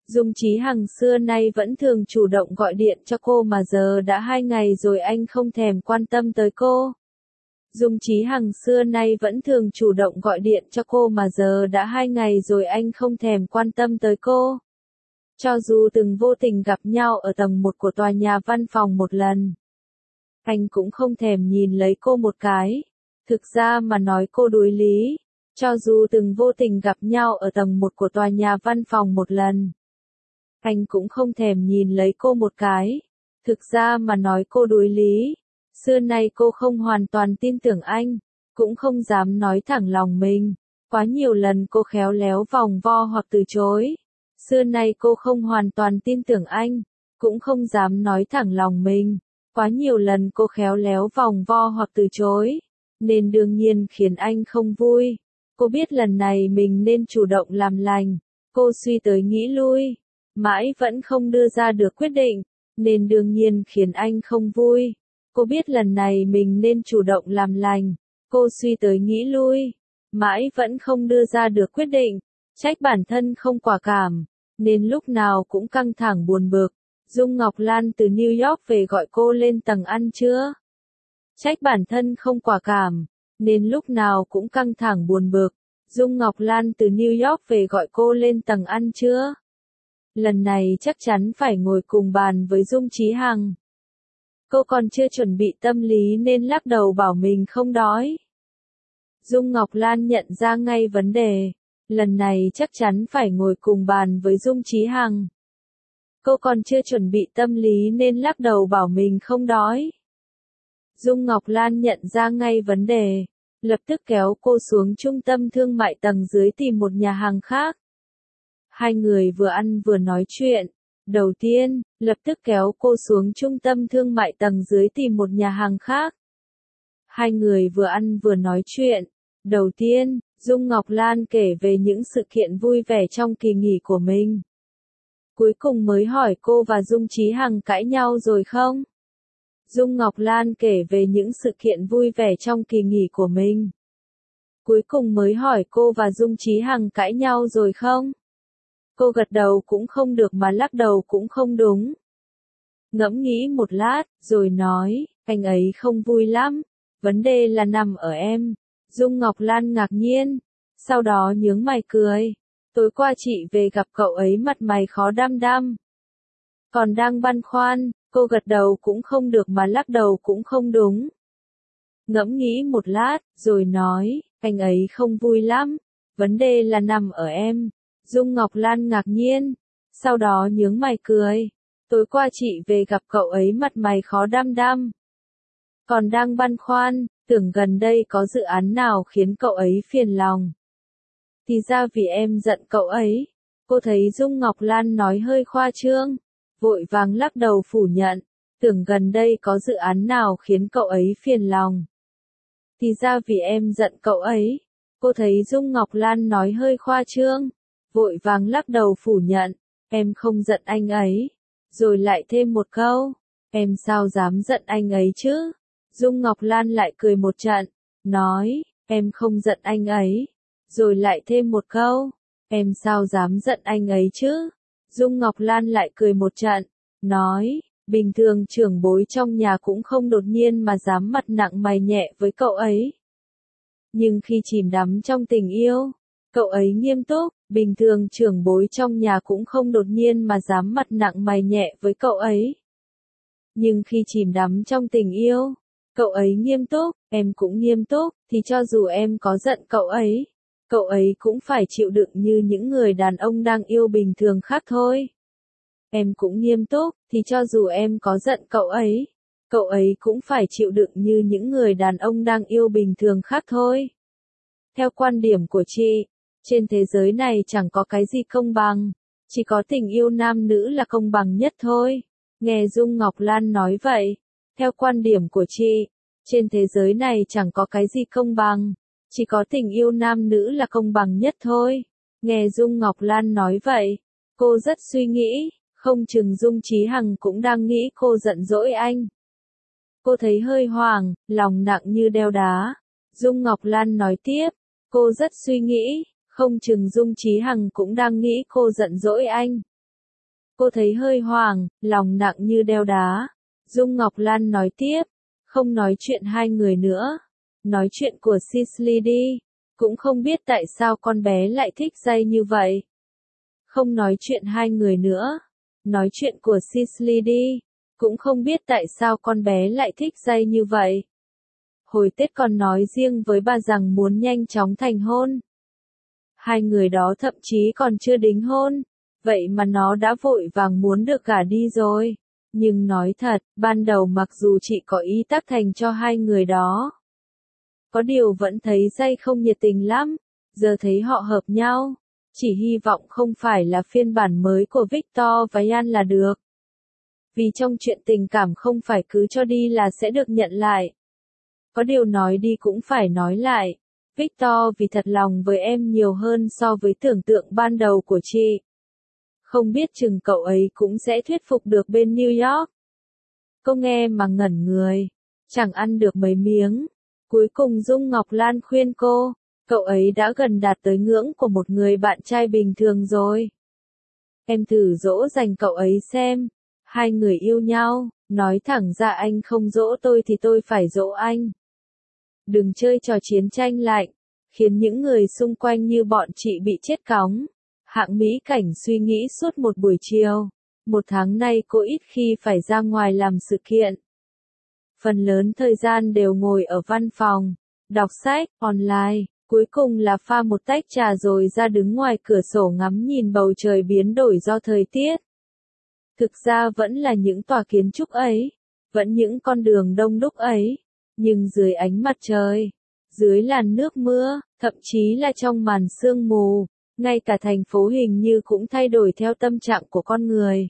Dung Chí Hằng xưa nay vẫn thường chủ động gọi điện cho cô mà giờ đã 2 ngày rồi anh không thèm quan tâm tới cô. Dung Chí Hằng xưa nay vẫn thường chủ động gọi điện cho cô mà giờ đã 2 ngày rồi anh không thèm quan tâm tới cô. Cho dù từng vô tình gặp nhau ở tầng 1 của tòa nhà văn phòng một lần, anh cũng không thèm nhìn lấy cô một cái. Thực ra mà nói cô đuối lý. Cho dù từng vô tình gặp nhau ở tầng 1 của tòa nhà văn phòng một lần, anh cũng không thèm nhìn lấy cô một cái. Thực ra mà nói cô đuối lý. Xưa nay cô không hoàn toàn tin tưởng anh, cũng không dám nói thẳng lòng mình. Quá nhiều lần cô khéo léo vòng vo hoặc từ chối. Xưa nay cô không hoàn toàn tin tưởng anh, cũng không dám nói thẳng lòng mình. Quá nhiều lần cô khéo léo vòng vo hoặc từ chối, nên đương nhiên khiến anh không vui. Cô biết lần này mình nên chủ động làm lành. Cô suy tới nghĩ lui, mãi vẫn không đưa ra được quyết định, nên đương nhiên khiến anh không vui. Cô biết lần này mình nên chủ động làm lành. Cô suy tới nghĩ lui, mãi vẫn không đưa ra được quyết định. Trách bản thân không quả cảm, nên lúc nào cũng căng thẳng buồn bực. Dung Ngọc Lan từ New York về gọi cô lên tầng ăn trưa. Trách bản thân không quả cảm, nên lúc nào cũng căng thẳng buồn bực. Dung Ngọc Lan từ New York về gọi cô lên tầng ăn trưa. Lần này chắc chắn phải ngồi cùng bàn với Dung Chí Hằng. Cô còn chưa chuẩn bị tâm lý nên lắc đầu bảo mình không đói. Dung Ngọc Lan nhận ra ngay vấn đề. Lần này chắc chắn phải ngồi cùng bàn với Dung Chí Hằng. Cô còn chưa chuẩn bị tâm lý nên lắc đầu bảo mình không đói. Dung Ngọc Lan nhận ra ngay vấn đề, lập tức kéo cô xuống trung tâm thương mại tầng dưới tìm một nhà hàng khác. Hai người vừa ăn vừa nói chuyện. Đầu tiên, lập tức kéo cô xuống trung tâm thương mại tầng dưới tìm một nhà hàng khác. Hai người vừa ăn vừa nói chuyện. Đầu tiên, Dung Ngọc Lan kể về những sự kiện vui vẻ trong kỳ nghỉ của mình. Cuối cùng mới hỏi cô và Dung Chí Hằng cãi nhau rồi không? Dung Ngọc Lan kể về những sự kiện vui vẻ trong kỳ nghỉ của mình. Cuối cùng mới hỏi cô và Dung Chí Hằng cãi nhau rồi không? Cô gật đầu cũng không được mà lắc đầu cũng không đúng. Ngẫm nghĩ một lát, rồi nói, anh ấy không vui lắm. Vấn đề là nằm ở em. Dung Ngọc Lan ngạc nhiên, sau đó nhướng mày cười. Tối qua chị về gặp cậu ấy mặt mày khó đăm đăm. Còn đang băn khoăn, cô gật đầu cũng không được mà lắc đầu cũng không đúng. Ngẫm nghĩ một lát, rồi nói, anh ấy không vui lắm. Vấn đề là nằm ở em. Dung Ngọc Lan ngạc nhiên, sau đó nhướng mày cười. Tối qua chị về gặp cậu ấy mặt mày khó đăm đăm. Còn đang băn khoăn, tưởng gần đây có dự án nào khiến cậu ấy phiền lòng. Thì ra vì em giận cậu ấy. Cô thấy Dung Ngọc Lan nói hơi khoa trương, vội vàng lắc đầu phủ nhận. Tưởng gần đây có dự án nào khiến cậu ấy phiền lòng. Thì ra vì em giận cậu ấy. Cô thấy Dung Ngọc Lan nói hơi khoa trương, vội vàng lắc đầu phủ nhận. Em không giận anh ấy. Rồi lại thêm một câu. Em sao dám giận anh ấy chứ? Dung Ngọc Lan lại cười một trận, nói, em không giận anh ấy. Rồi lại thêm một câu, em sao dám giận anh ấy chứ? Dung Ngọc Lan lại cười một trận, nói, bình thường trưởng bối trong nhà cũng không đột nhiên mà dám mặt nặng mày nhẹ với cậu ấy. Nhưng khi chìm đắm trong tình yêu, cậu ấy nghiêm túc, bình thường trưởng bối trong nhà cũng không đột nhiên mà dám mặt nặng mày nhẹ với cậu ấy. Nhưng khi chìm đắm trong tình yêu, cậu ấy nghiêm túc, em cũng nghiêm túc, thì cho dù em có giận cậu ấy cũng phải chịu đựng như những người đàn ông đang yêu bình thường khác thôi. Em cũng nghiêm túc, thì cho dù em có giận cậu ấy cũng phải chịu đựng như những người đàn ông đang yêu bình thường khác thôi. Theo quan điểm của chị, trên thế giới này chẳng có cái gì công bằng, chỉ có tình yêu nam nữ là công bằng nhất thôi. Nghe Dung Ngọc Lan nói vậy, theo quan điểm của chị, trên thế giới này chẳng có cái gì công bằng, chỉ có tình yêu nam nữ là công bằng nhất thôi. Nghe Dung Ngọc Lan nói vậy, cô rất suy nghĩ, không chừng Dung Chí Hằng cũng đang nghĩ cô giận dỗi anh. Cô thấy hơi hoảng, lòng nặng như đeo đá. Dung Ngọc Lan nói tiếp, cô rất suy nghĩ, không chừng Dung Chí Hằng cũng đang nghĩ cô giận dỗi anh. Cô thấy hơi hoảng, lòng nặng như đeo đá. Dung Ngọc Lan nói tiếp, không nói chuyện hai người nữa. Nói chuyện của Cicely đi. Cũng không biết tại sao con bé lại thích Jay như vậy. Không nói chuyện hai người nữa. Nói chuyện của Cicely đi. Cũng không biết tại sao con bé lại thích Jay như vậy. Hồi Tết còn nói riêng với bà rằng muốn nhanh chóng thành hôn. Hai người đó thậm chí còn chưa đính hôn. Vậy mà nó đã vội vàng muốn được gả đi rồi. Nhưng nói thật, ban đầu mặc dù chị có ý tác thành cho hai người đó. Có điều vẫn thấy Jay không nhiệt tình lắm. Giờ thấy họ hợp nhau. Chỉ hy vọng không phải là phiên bản mới của Victor và Yan là được. Vì trong chuyện tình cảm không phải cứ cho đi là sẽ được nhận lại. Có điều nói đi cũng phải nói lại. Victor vì thật lòng với em nhiều hơn so với tưởng tượng ban đầu của chị. Không biết chừng cậu ấy cũng sẽ thuyết phục được bên New York. Cô nghe mà ngẩn người. Chẳng ăn được mấy miếng. Cuối cùng Dung Ngọc Lan khuyên cô. Cậu ấy đã gần đạt tới ngưỡng của một người bạn trai bình thường rồi. Em thử dỗ dành cậu ấy xem. Hai người yêu nhau. Nói thẳng ra anh không dỗ tôi thì tôi phải dỗ anh. Đừng chơi trò chiến tranh lạnh. Khiến những người xung quanh như bọn chị bị chết cóng. Hạng Mỹ Cảnh suy nghĩ suốt một buổi chiều. Một tháng nay cô ít khi phải ra ngoài làm sự kiện. Phần lớn thời gian đều ngồi ở văn phòng, đọc sách, online. Cuối cùng là pha một tách trà rồi ra đứng ngoài cửa sổ ngắm nhìn bầu trời biến đổi do thời tiết. Thực ra vẫn là những tòa kiến trúc ấy, vẫn những con đường đông đúc ấy, nhưng dưới ánh mặt trời, dưới làn nước mưa, thậm chí là trong màn sương mù, ngay cả thành phố hình như cũng thay đổi theo tâm trạng của con người.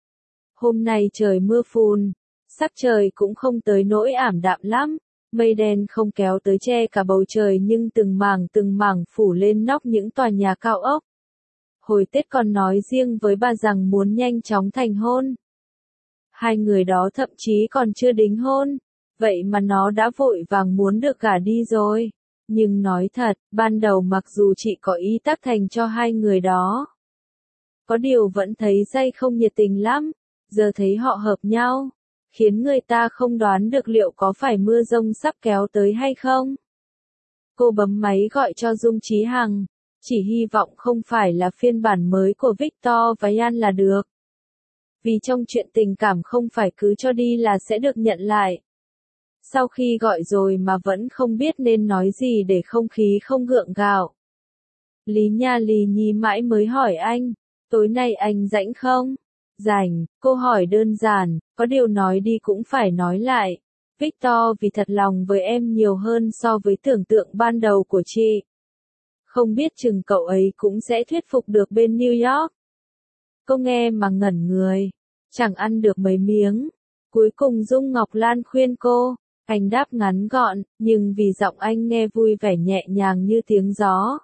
Hôm nay trời mưa phùn, sắc trời cũng không tới nỗi ảm đạm lắm. Mây đen không kéo tới che cả bầu trời nhưng từng mảng phủ lên nóc những tòa nhà cao ốc. Hồi Tết còn nói riêng với bà rằng muốn nhanh chóng thành hôn. Hai người đó thậm chí còn chưa đính hôn. Vậy mà nó đã vội vàng muốn được gả đi rồi. Nhưng nói thật, ban đầu mặc dù chị có ý tác thành cho hai người đó. Có điều vẫn thấy Jay không nhiệt tình lắm. Giờ thấy họ hợp nhau. Khiến người ta không đoán được liệu có phải mưa rông sắp kéo tới hay không. Cô bấm máy gọi cho Dung Chí Hằng. Chỉ hy vọng không phải là phiên bản mới của Victor và Yan là được. Vì trong chuyện tình cảm không phải cứ cho đi là sẽ được nhận lại. Sau khi gọi rồi mà vẫn không biết nên nói gì để không khí không gượng gạo. Lý Nha lì nhí mãi mới hỏi anh. Tối nay anh rảnh không? Rảnh, cô hỏi đơn giản, có điều nói đi cũng phải nói lại. Victor vì thật lòng với em nhiều hơn so với tưởng tượng ban đầu của chị. Không biết chừng cậu ấy cũng sẽ thuyết phục được bên New York. Cô nghe mà ngẩn người, chẳng ăn được mấy miếng. Cuối cùng Dung Ngọc Lan khuyên cô, anh đáp ngắn gọn, nhưng vì giọng anh nghe vui vẻ nhẹ nhàng như tiếng gió.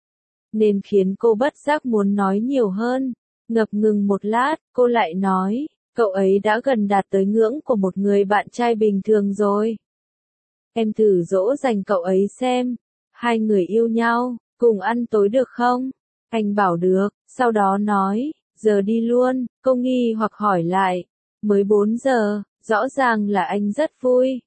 Nên khiến cô bất giác muốn nói nhiều hơn. Ngập ngừng một lát, cô lại nói, cậu ấy đã gần đạt tới ngưỡng của một người bạn trai bình thường rồi. Em thử dỗ dành cậu ấy xem. Hai người yêu nhau, cùng ăn tối được không? Anh bảo được, sau đó nói, giờ đi luôn. Cô nghi hoặc hỏi lại, mới 4 giờ, rõ ràng là anh rất vui.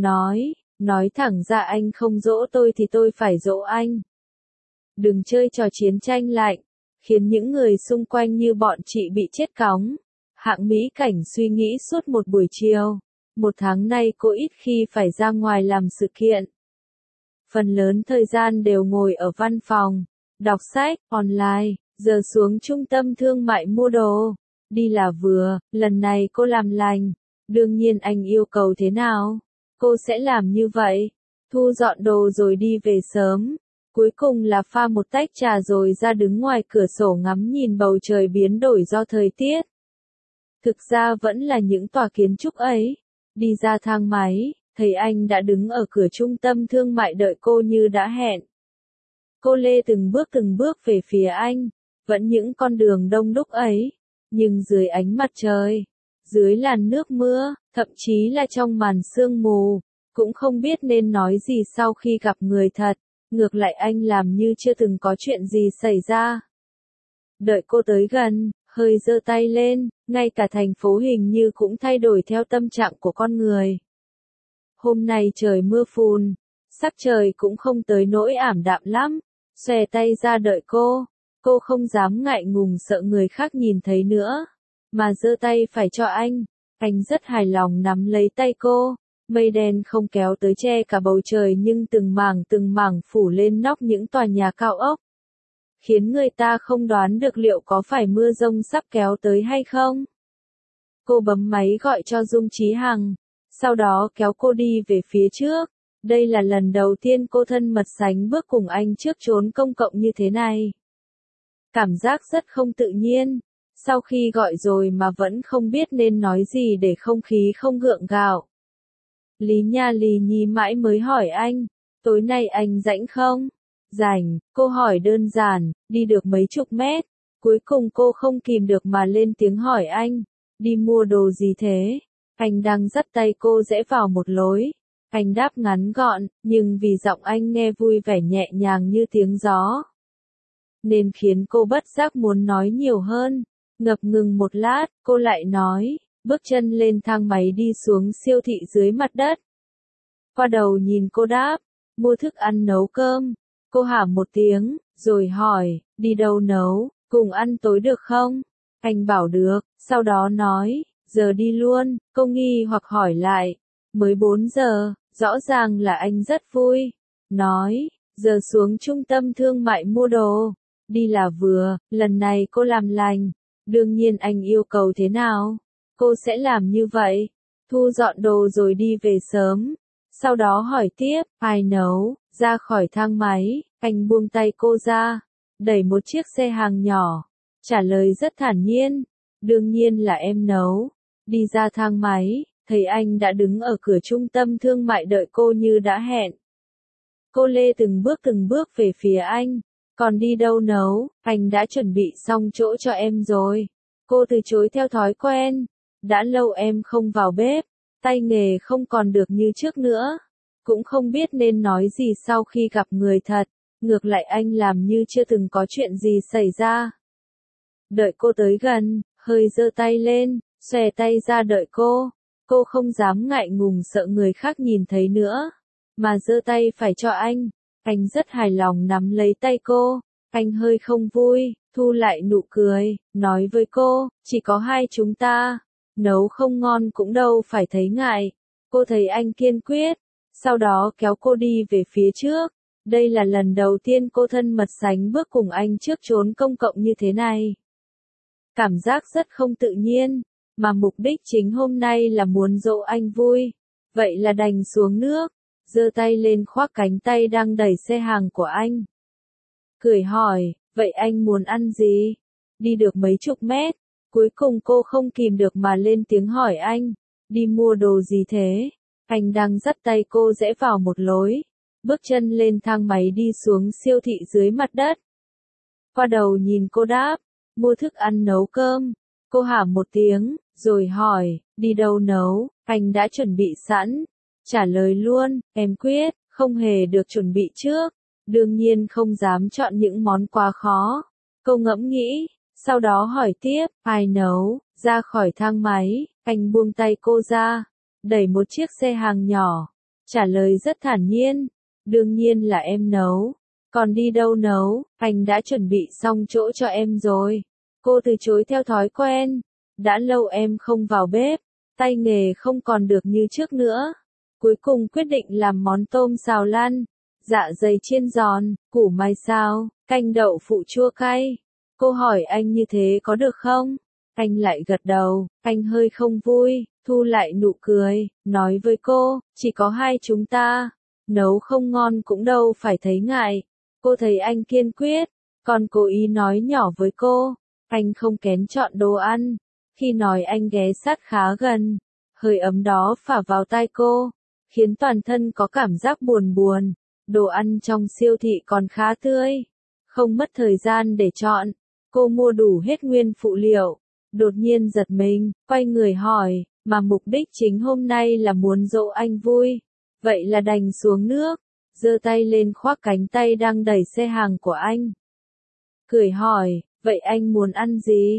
Nói thẳng ra anh không dỗ tôi thì tôi phải dỗ anh. Đừng chơi trò chiến tranh lạnh. Khiến những người xung quanh như bọn chị bị chết cóng. Hạng Mỹ Cảnh suy nghĩ suốt một buổi chiều. Một tháng nay cô ít khi phải ra ngoài làm sự kiện. Phần lớn thời gian đều ngồi ở văn phòng, đọc sách, online, giờ xuống trung tâm thương mại mua đồ. Đi là vừa, lần này cô làm lành. Đương nhiên anh yêu cầu thế nào? Cô sẽ làm như vậy. Thu dọn đồ rồi đi về sớm. Cuối cùng là pha một tách trà rồi ra đứng ngoài cửa sổ ngắm nhìn bầu trời biến đổi do thời tiết. Thực ra vẫn là những tòa kiến trúc ấy. Đi ra thang máy, thấy anh đã đứng ở cửa trung tâm thương mại đợi cô như đã hẹn. Cô lê từng bước về phía anh. Vẫn những con đường đông đúc ấy. Nhưng dưới ánh mặt trời, dưới làn nước mưa, thậm chí là trong màn sương mù, cũng không biết nên nói gì sau khi gặp người thật. Ngược lại anh làm như chưa từng có chuyện gì xảy ra. Đợi cô tới gần, hơi giơ tay lên, ngay cả thành phố hình như cũng thay đổi theo tâm trạng của con người. Hôm nay trời mưa phùn, sắc trời cũng không tới nỗi ảm đạm lắm, xòe tay ra đợi cô không dám ngại ngùng sợ người khác nhìn thấy nữa, mà giơ tay phải cho anh rất hài lòng nắm lấy tay cô, mây đen không kéo tới che cả bầu trời nhưng từng mảng phủ lên nóc những tòa nhà cao ốc, khiến người ta không đoán được liệu có phải mưa giông sắp kéo tới hay không. Cô bấm máy gọi cho Dung Chí Hằng, sau đó kéo cô đi về phía trước. Đây là lần đầu tiên cô thân mật sánh bước cùng anh trước chốn công cộng như thế này. Cảm giác rất không tự nhiên, sau khi gọi rồi mà vẫn không biết nên nói gì để không khí không gượng gạo. Lý Nha lì nhí mãi mới hỏi anh, tối nay anh rảnh không? Rảnh, cô hỏi đơn giản, đi được mấy chục mét. Cuối cùng cô không kìm được mà lên tiếng hỏi anh, đi mua đồ gì thế? Anh đang dắt tay cô rẽ vào một lối. Anh đáp ngắn gọn, nhưng vì giọng anh nghe vui vẻ nhẹ nhàng như tiếng gió, nên khiến cô bất giác muốn nói nhiều hơn. Ngập ngừng một lát, cô lại nói, bước chân lên thang máy đi xuống siêu thị dưới mặt đất. Qua đầu nhìn cô đáp, mua thức ăn nấu cơm. Cô hả một tiếng, rồi hỏi, đi đâu nấu, cùng ăn tối được không? Anh bảo được, sau đó nói, giờ đi luôn. Cô nghi hoặc hỏi lại, mới 4 giờ, rõ ràng là anh rất vui. Nói, giờ xuống trung tâm thương mại mua đồ. Đi là vừa, lần này cô làm lành. Đương nhiên anh yêu cầu thế nào, cô sẽ làm như vậy. Thu dọn đồ rồi đi về sớm. Sau đó hỏi tiếp, ai nấu? Ra khỏi thang máy, anh buông tay cô ra, đẩy một chiếc xe hàng nhỏ. Trả lời rất thản nhiên, đương nhiên là em nấu. Đi ra thang máy, thấy anh đã đứng ở cửa trung tâm thương mại đợi cô như đã hẹn. Cô lê từng bước về phía anh. Còn đi đâu nấu, anh đã chuẩn bị xong chỗ cho em rồi. Cô từ chối theo thói quen. Đã lâu em không vào bếp, tay nghề không còn được như trước nữa. Cũng không biết nên nói gì sau khi gặp người thật. Ngược lại anh làm như chưa từng có chuyện gì xảy ra. Đợi cô tới gần, hơi giơ tay lên, xòe tay ra đợi cô. Cô không dám ngại ngùng sợ người khác nhìn thấy nữa, mà giơ tay phải cho anh. Anh rất hài lòng nắm lấy tay cô. Anh hơi không vui, thu lại nụ cười, nói với cô, chỉ có hai chúng ta. Nấu không ngon cũng đâu phải thấy ngại. Cô thấy anh kiên quyết, sau đó kéo cô đi về phía trước. Đây là lần đầu tiên cô thân mật sánh bước cùng anh trước chốn công cộng như thế này. Cảm giác rất không tự nhiên, mà mục đích chính hôm nay là muốn dỗ anh vui. Vậy là đành xuống nước, giơ tay lên khoác cánh tay đang đẩy xe hàng của anh. Cười hỏi, vậy anh muốn ăn gì? Đi được mấy chục mét, cuối cùng cô không kìm được mà lên tiếng hỏi anh, đi mua đồ gì thế? Anh đang dắt tay cô rẽ vào một lối, bước chân lên thang máy đi xuống siêu thị dưới mặt đất. Qua đầu nhìn cô đáp, mua thức ăn nấu cơm. Cô hả một tiếng, rồi hỏi, đi đâu nấu? Anh đã chuẩn bị sẵn. Trả lời luôn, em quyết, không hề được chuẩn bị trước. Đương nhiên không dám chọn những món quá khó. Cô ngẫm nghĩ, sau đó hỏi tiếp, ai nấu? Ra khỏi thang máy, anh buông tay cô ra, đẩy một chiếc xe hàng nhỏ. Trả lời rất thản nhiên, đương nhiên là em nấu. Còn đi đâu nấu, anh đã chuẩn bị xong chỗ cho em rồi. Cô từ chối theo thói quen. Đã lâu em không vào bếp, tay nghề không còn được như trước nữa. Cuối cùng quyết định làm món tôm xào lăn, dạ dày chiên giòn, củ mai xào, canh đậu phụ chua cay. Cô hỏi anh như thế có được không? Anh lại gật đầu, anh hơi không vui, thu lại nụ cười, nói với cô, chỉ có hai chúng ta. Nấu không ngon cũng đâu phải thấy ngại. Cô thấy anh kiên quyết, còn cố ý nói nhỏ với cô, anh không kén chọn đồ ăn. Khi nói anh ghé sát khá gần, hơi ấm đó phả vào tai cô, khiến toàn thân có cảm giác buồn buồn. Đồ ăn trong siêu thị còn khá tươi, không mất thời gian để chọn. Cô mua đủ hết nguyên phụ liệu, đột nhiên giật mình, quay người hỏi, mà mục đích chính hôm nay là muốn dỗ anh vui. Vậy là đành xuống nước, giơ tay lên khoác cánh tay đang đẩy xe hàng của anh. Cười hỏi, vậy anh muốn ăn gì?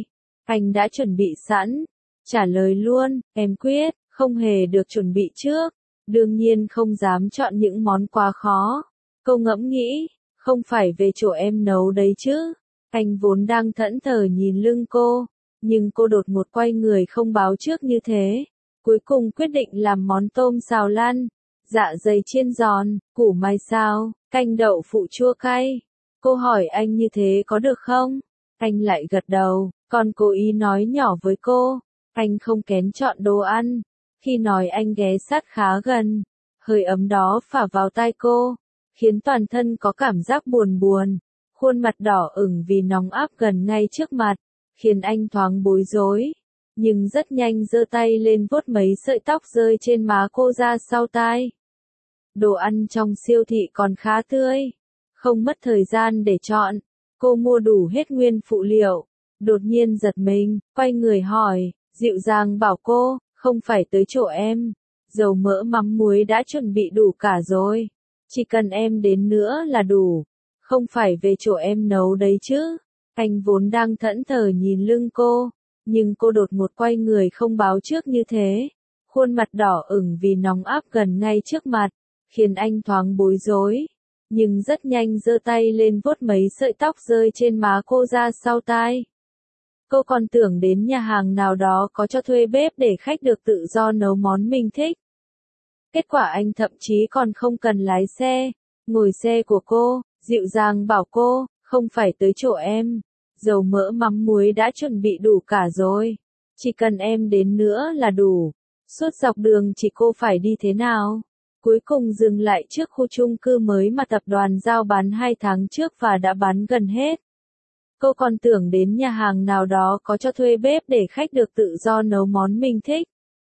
Anh đã chuẩn bị sẵn. Trả lời luôn, em quyết, không hề được chuẩn bị trước. Đương nhiên không dám chọn những món quá khó. Cô ngẫm nghĩ, không phải về chỗ em nấu đấy chứ. Anh vốn đang thẫn thờ nhìn lưng cô, nhưng cô đột ngột quay người không báo trước như thế. Cuối cùng quyết định làm món tôm xào lăn, dạ dày chiên giòn, củ mai xào, canh đậu phụ chua cay. Cô hỏi anh như thế có được không? Anh lại gật đầu, còn cố ý nói nhỏ với cô, anh không kén chọn đồ ăn. Khi nói anh ghé sát khá gần, hơi ấm đó phả vào tai cô, khiến toàn thân có cảm giác buồn buồn, khuôn mặt đỏ ửng vì nóng áp gần ngay trước mặt, khiến anh thoáng bối rối, nhưng rất nhanh giơ tay lên vuốt mấy sợi tóc rơi trên má cô ra sau tai. Đồ ăn trong siêu thị còn khá tươi, không mất thời gian để chọn, cô mua đủ hết nguyên phụ liệu, đột nhiên giật mình, quay người hỏi, dịu dàng bảo cô, không phải tới chỗ em, dầu mỡ mắm muối đã chuẩn bị đủ cả rồi, chỉ cần em đến nữa là đủ, không phải về chỗ em nấu đấy chứ. Anh vốn đang thẫn thờ nhìn lưng cô, nhưng cô đột ngột quay người không báo trước như thế, khuôn mặt đỏ ửng vì nóng áp gần ngay trước mặt, khiến anh thoáng bối rối, nhưng rất nhanh giơ tay lên vuốt mấy sợi tóc rơi trên má cô ra sau tai. Cô còn tưởng đến nhà hàng nào đó có cho thuê bếp để khách được tự do nấu món mình thích. Kết quả anh thậm chí còn không cần lái xe, ngồi xe của cô, dịu dàng bảo cô, không phải tới chỗ em, dầu mỡ mắm muối đã chuẩn bị đủ cả rồi, chỉ cần em đến nữa là đủ. Suốt dọc đường chỉ cô phải đi thế nào? Cuối cùng dừng lại trước khu chung cư mới mà tập đoàn giao bán 2 tháng trước và đã bán gần hết. Cô còn tưởng đến nhà hàng nào đó có cho thuê bếp để khách được tự do nấu món mình thích.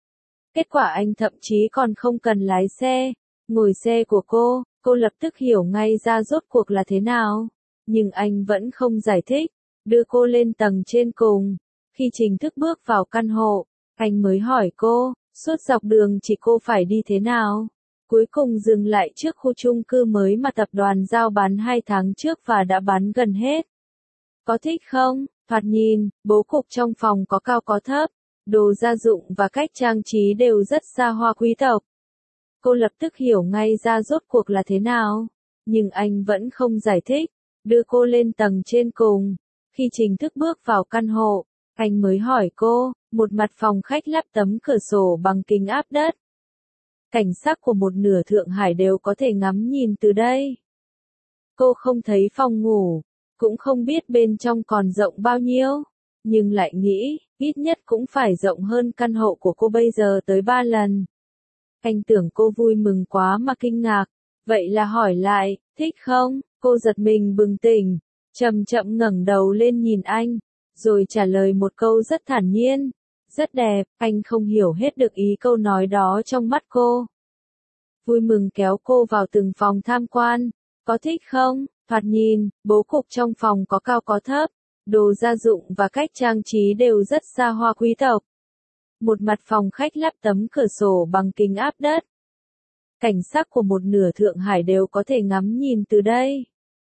Kết quả anh thậm chí còn không cần lái xe, ngồi xe của cô lập tức hiểu ngay ra rốt cuộc là thế nào. Nhưng anh vẫn không giải thích, đưa cô lên tầng trên cùng. Khi chính thức bước vào căn hộ, anh mới hỏi cô, suốt dọc đường chỉ cô phải đi thế nào? Cuối cùng dừng lại trước khu chung cư mới mà tập đoàn giao bán 2 tháng trước và đã bán gần hết. Có thích không? Thoạt nhìn, bố cục trong phòng có cao có thấp, đồ gia dụng và cách trang trí đều rất xa hoa quý tộc. Cô lập tức hiểu ngay ra rốt cuộc là thế nào, nhưng anh vẫn không giải thích, đưa cô lên tầng trên cùng. Khi chính thức bước vào căn hộ, anh mới hỏi cô, một mặt phòng khách lắp tấm cửa sổ bằng kính áp đất. Cảnh sắc của một nửa Thượng Hải đều có thể ngắm nhìn từ đây. Cô không thấy phòng ngủ, cũng không biết bên trong còn rộng bao nhiêu, nhưng lại nghĩ, ít nhất cũng phải rộng hơn căn hộ của cô bây giờ tới 3 lần. Anh tưởng cô vui mừng quá mà kinh ngạc, vậy là hỏi lại, thích không? Cô giật mình bừng tỉnh, chậm chậm ngẩng đầu lên nhìn anh, rồi trả lời một câu rất thản nhiên, rất đẹp. Anh không hiểu hết được ý câu nói đó trong mắt cô. Vui mừng kéo cô vào từng phòng tham quan, có thích không? Thoạt nhìn, bố cục trong phòng có cao có thấp, đồ gia dụng và cách trang trí đều rất xa hoa quý tộc. Một mặt phòng khách lắp tấm cửa sổ bằng kính áp đất. Cảnh sắc của một nửa Thượng Hải đều có thể ngắm nhìn từ đây.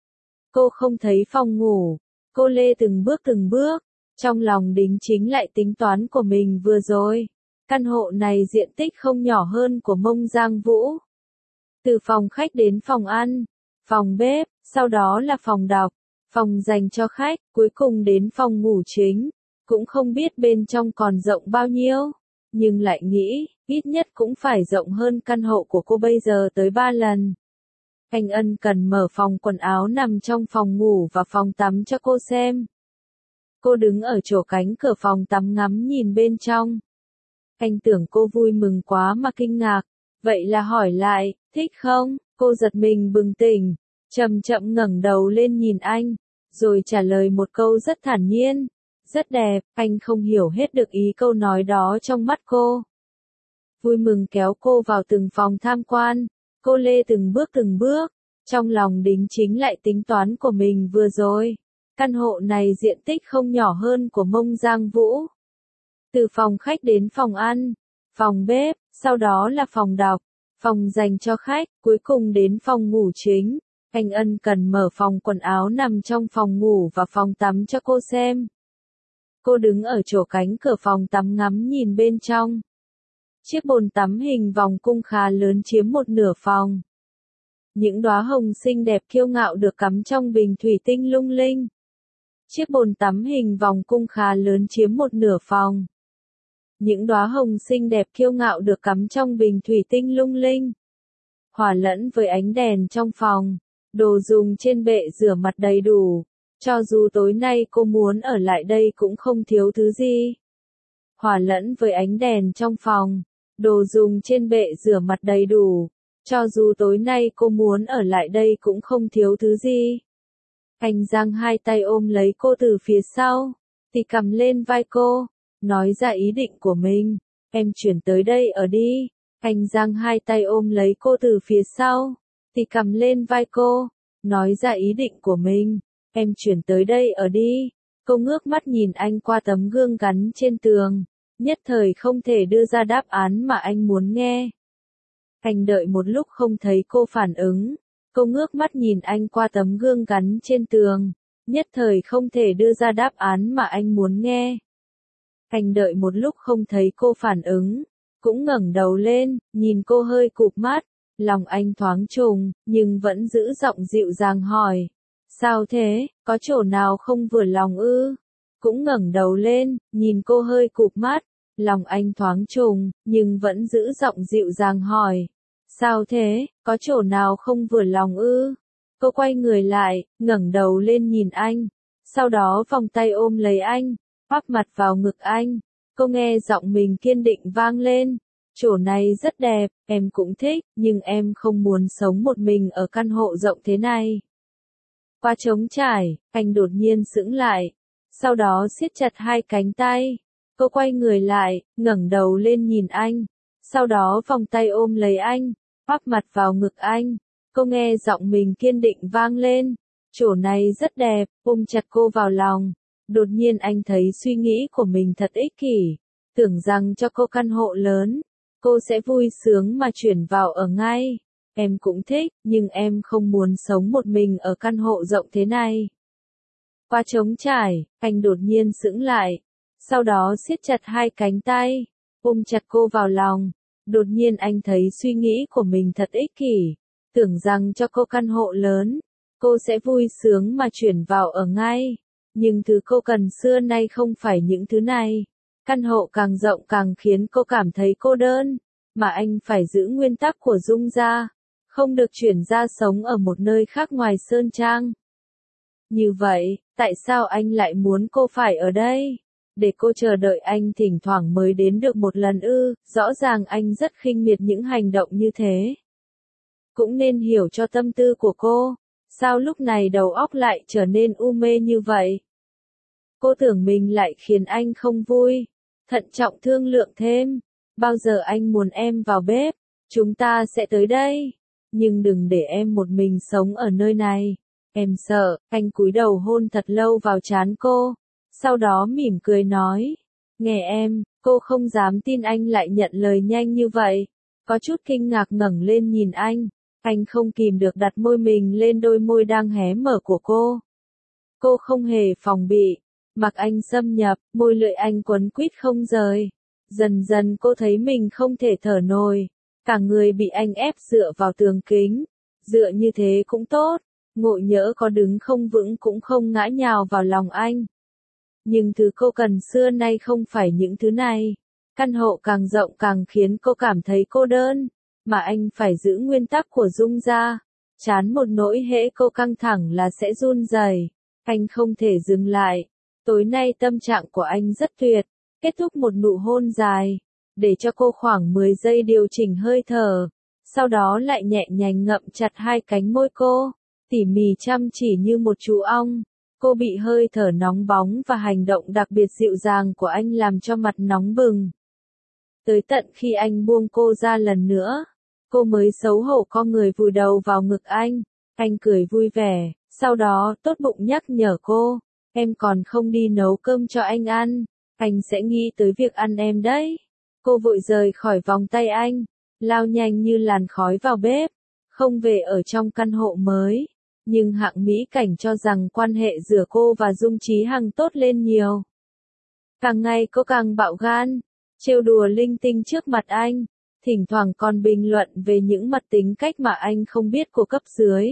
Cô không thấy phòng ngủ, cô lê từng bước, trong lòng đính chính lại tính toán của mình vừa rồi. Căn hộ này diện tích không nhỏ hơn của Mông Giang Vũ. Từ phòng khách đến phòng ăn, phòng bếp, sau đó là phòng đọc, phòng dành cho khách, cuối cùng đến phòng ngủ chính. Cũng không biết bên trong còn rộng bao nhiêu, nhưng lại nghĩ, ít nhất cũng phải rộng hơn căn hộ của cô bây giờ tới 3 lần. Anh ân cần mở phòng quần áo nằm trong phòng ngủ và phòng tắm cho cô xem. Cô đứng ở chỗ cánh cửa phòng tắm ngắm nhìn bên trong. Anh tưởng cô vui mừng quá mà kinh ngạc, vậy là hỏi lại, thích không? Cô giật mình bừng tỉnh, chậm chậm ngẩng đầu lên nhìn anh, rồi trả lời một câu rất thản nhiên, rất đẹp. Anh không hiểu hết được ý câu nói đó trong mắt cô. Vui mừng kéo cô vào từng phòng tham quan, cô lê từng bước, trong lòng đính chính lại tính toán của mình vừa rồi. Căn hộ này diện tích không nhỏ hơn của Mông Giang Vũ. Từ phòng khách đến phòng ăn, phòng bếp, sau đó là phòng đọc, phòng dành cho khách, cuối cùng đến phòng ngủ chính. Anh ân cần mở phòng quần áo nằm trong phòng ngủ và phòng tắm cho cô xem. Cô đứng ở chỗ cánh cửa phòng tắm ngắm nhìn bên trong. Chiếc bồn tắm hình vòng cung khá lớn chiếm một nửa phòng. Những đóa hồng xinh đẹp kiêu ngạo được cắm trong bình thủy tinh lung linh. Chiếc bồn tắm hình vòng cung khá lớn chiếm một nửa phòng. Những đóa hồng xinh đẹp kiêu ngạo được cắm trong bình thủy tinh lung linh. Hòa lẫn với ánh đèn trong phòng. Đồ dùng trên bệ rửa mặt đầy đủ. Cho dù tối nay cô muốn ở lại đây cũng không thiếu thứ gì. Hòa lẫn với ánh đèn trong phòng. Đồ dùng trên bệ rửa mặt đầy đủ. Cho dù tối nay cô muốn ở lại đây cũng không thiếu thứ gì. Anh giang hai tay ôm lấy cô từ phía sau, thì cầm lên vai cô, nói ra ý định của mình. Em chuyển tới đây ở đi. Anh giang hai tay ôm lấy cô từ phía sau, thì cầm lên vai cô, nói ra ý định của mình. Em chuyển tới đây ở đi. Cô ngước mắt nhìn anh qua tấm gương gắn trên tường, nhất thời không thể đưa ra đáp án mà anh muốn nghe. Anh đợi một lúc không thấy cô phản ứng. Cô ngước mắt nhìn anh qua tấm gương gắn trên tường, nhất thời không thể đưa ra đáp án mà anh muốn nghe. Anh đợi một lúc không thấy cô phản ứng, cũng ngẩng đầu lên, nhìn cô hơi cụp mắt, lòng anh thoáng trùng, nhưng vẫn giữ giọng dịu dàng hỏi. Sao thế, có chỗ nào không vừa lòng ư? Cũng ngẩng đầu lên, nhìn cô hơi cụp mắt, lòng anh thoáng trùng, nhưng vẫn giữ giọng dịu dàng hỏi. Sao thế, có chỗ nào không vừa lòng ư? Cô quay người lại, ngẩng đầu lên nhìn anh, sau đó vòng tay ôm lấy anh, áp mặt vào ngực anh. Cô nghe giọng mình kiên định vang lên. Chỗ này rất đẹp, em cũng thích, nhưng em không muốn sống một mình ở căn hộ rộng thế này. Qua trống trải, anh đột nhiên sững lại, sau đó siết chặt hai cánh tay. Cô quay người lại, ngẩng đầu lên nhìn anh, sau đó vòng tay ôm lấy anh, áp mặt vào ngực anh. Cô nghe giọng mình kiên định vang lên. Chỗ này rất đẹp, ôm chặt cô vào lòng. Đột nhiên anh thấy suy nghĩ của mình thật ích kỷ. Tưởng rằng cho cô căn hộ lớn, cô sẽ vui sướng mà chuyển vào ở ngay. Em cũng thích, nhưng em không muốn sống một mình ở căn hộ rộng thế này. Qua trống trải, anh đột nhiên sững lại, sau đó siết chặt hai cánh tay, ôm chặt cô vào lòng. Đột nhiên anh thấy suy nghĩ của mình thật ích kỷ. Tưởng rằng cho cô căn hộ lớn, cô sẽ vui sướng mà chuyển vào ở ngay. Nhưng thứ cô cần xưa nay không phải những thứ này. Căn hộ càng rộng càng khiến cô cảm thấy cô đơn, mà anh phải giữ nguyên tắc của Dung gia, không được chuyển ra sống ở một nơi khác ngoài Sơn Trang. Như vậy, tại sao anh lại muốn cô phải ở đây? Để cô chờ đợi anh thỉnh thoảng mới đến được một lần ư? Rõ ràng anh rất khinh miệt những hành động như thế. Cũng nên hiểu cho tâm tư của cô. Sao lúc này đầu óc lại trở nên u mê như vậy? Cô tưởng mình lại khiến anh không vui. Thận trọng thương lượng thêm. Bao giờ anh muốn em vào bếp, chúng ta sẽ tới đây. Nhưng đừng để em một mình sống ở nơi này. Em sợ. Anh cúi đầu hôn thật lâu vào trán cô. Sau đó mỉm cười nói. Nghe em, cô không dám tin anh lại nhận lời nhanh như vậy. Có chút kinh ngạc ngẩng lên nhìn anh. Anh không kìm được đặt môi mình lên đôi môi đang hé mở của cô. Cô không hề phòng bị. Mặc anh xâm nhập, môi lưỡi anh quấn quýt không rời. Dần dần cô thấy mình không thể thở nổi. Cả người bị anh ép dựa vào tường kính. Dựa như thế cũng tốt. Ngộ nhỡ có đứng không vững cũng không ngã nhào vào lòng anh. Nhưng thứ cô cần xưa nay không phải những thứ này. Căn hộ càng rộng càng khiến cô cảm thấy cô đơn. Mà anh phải giữ nguyên tắc của Dung gia. Chán một nỗi hễ cô căng thẳng là sẽ run rẩy. Anh không thể dừng lại. Tối nay tâm trạng của anh rất tuyệt. Kết thúc một nụ hôn dài. Để cho cô khoảng 10 giây điều chỉnh hơi thở. Sau đó lại nhẹ nhàng ngậm chặt hai cánh môi cô. Tỉ mỉ chăm chỉ như một chú ong. Cô bị hơi thở nóng bóng và hành động đặc biệt dịu dàng của anh làm cho mặt nóng bừng. Tới tận khi anh buông cô ra lần nữa, cô mới xấu hổ co người vùi đầu vào ngực anh. Anh cười vui vẻ, sau đó tốt bụng nhắc nhở cô. Em còn không đi nấu cơm cho anh ăn, anh sẽ nghĩ tới việc ăn em đấy. Cô vội rời khỏi vòng tay anh, lao nhanh như làn khói vào bếp, không về ở trong căn hộ mới. Nhưng hạng mỹ cảnh cho rằng quan hệ giữa cô và Dung Chí Hằng tốt lên nhiều. Càng ngày cô càng bạo gan, trêu đùa linh tinh trước mặt anh, thỉnh thoảng còn bình luận về những mặt tính cách mà anh không biết của cấp dưới.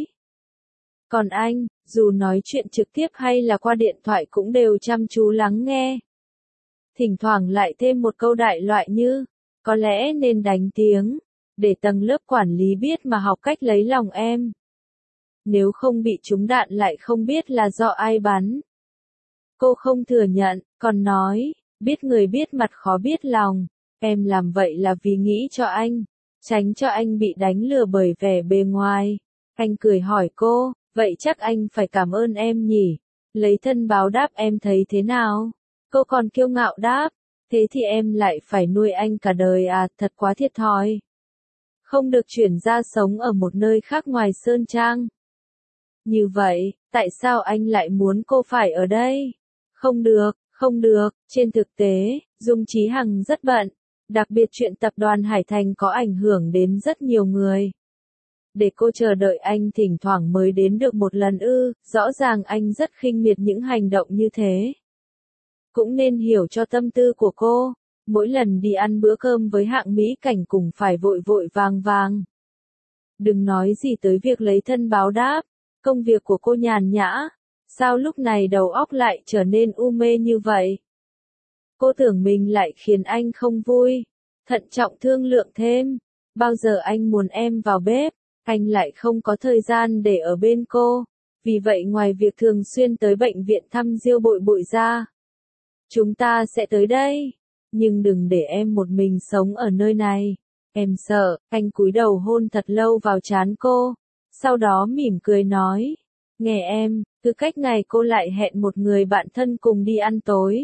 Còn anh, dù nói chuyện trực tiếp hay là qua điện thoại cũng đều chăm chú lắng nghe. Thỉnh thoảng lại thêm một câu đại loại như, có lẽ nên đánh tiếng, để tầng lớp quản lý biết mà học cách lấy lòng em. Nếu không bị trúng đạn lại không biết là do ai bắn. Cô không thừa nhận, còn nói, biết người biết mặt khó biết lòng, em làm vậy là vì nghĩ cho anh, tránh cho anh bị đánh lừa bởi vẻ bề ngoài. Anh cười hỏi cô, vậy chắc anh phải cảm ơn em nhỉ, lấy thân báo đáp em thấy thế nào? Cô còn kiêu ngạo đáp, thế thì em lại phải nuôi anh cả đời à, thật quá thiệt thòi. Không được chuyển ra sống ở một nơi khác ngoài Sơn Trang. Như vậy, tại sao anh lại muốn cô phải ở đây? Không được, trên thực tế, Dung Chí Hằng rất bận, đặc biệt chuyện tập đoàn Hải Thành có ảnh hưởng đến rất nhiều người. Để cô chờ đợi anh thỉnh thoảng mới đến được một lần ư, rõ ràng anh rất khinh miệt những hành động như thế. Cũng nên hiểu cho tâm tư của cô, mỗi lần đi ăn bữa cơm với Hạng Mỹ Cảnh cũng phải vội vội vàng vàng. Đừng nói gì tới việc lấy thân báo đáp, công việc của cô nhàn nhã, sao lúc này đầu óc lại trở nên u mê như vậy? Cô tưởng mình lại khiến anh không vui, thận trọng thương lượng thêm, bao giờ anh muốn em vào bếp, anh lại không có thời gian để ở bên cô, vì vậy ngoài việc thường xuyên tới bệnh viện thăm Diêu Bội Bội ra, chúng ta sẽ tới đây, nhưng đừng để em một mình sống ở nơi này, em sợ. Anh cúi đầu hôn thật lâu vào trán cô, sau đó mỉm cười nói, nghe em, cứ cách ngày cô lại hẹn một người bạn thân cùng đi ăn tối.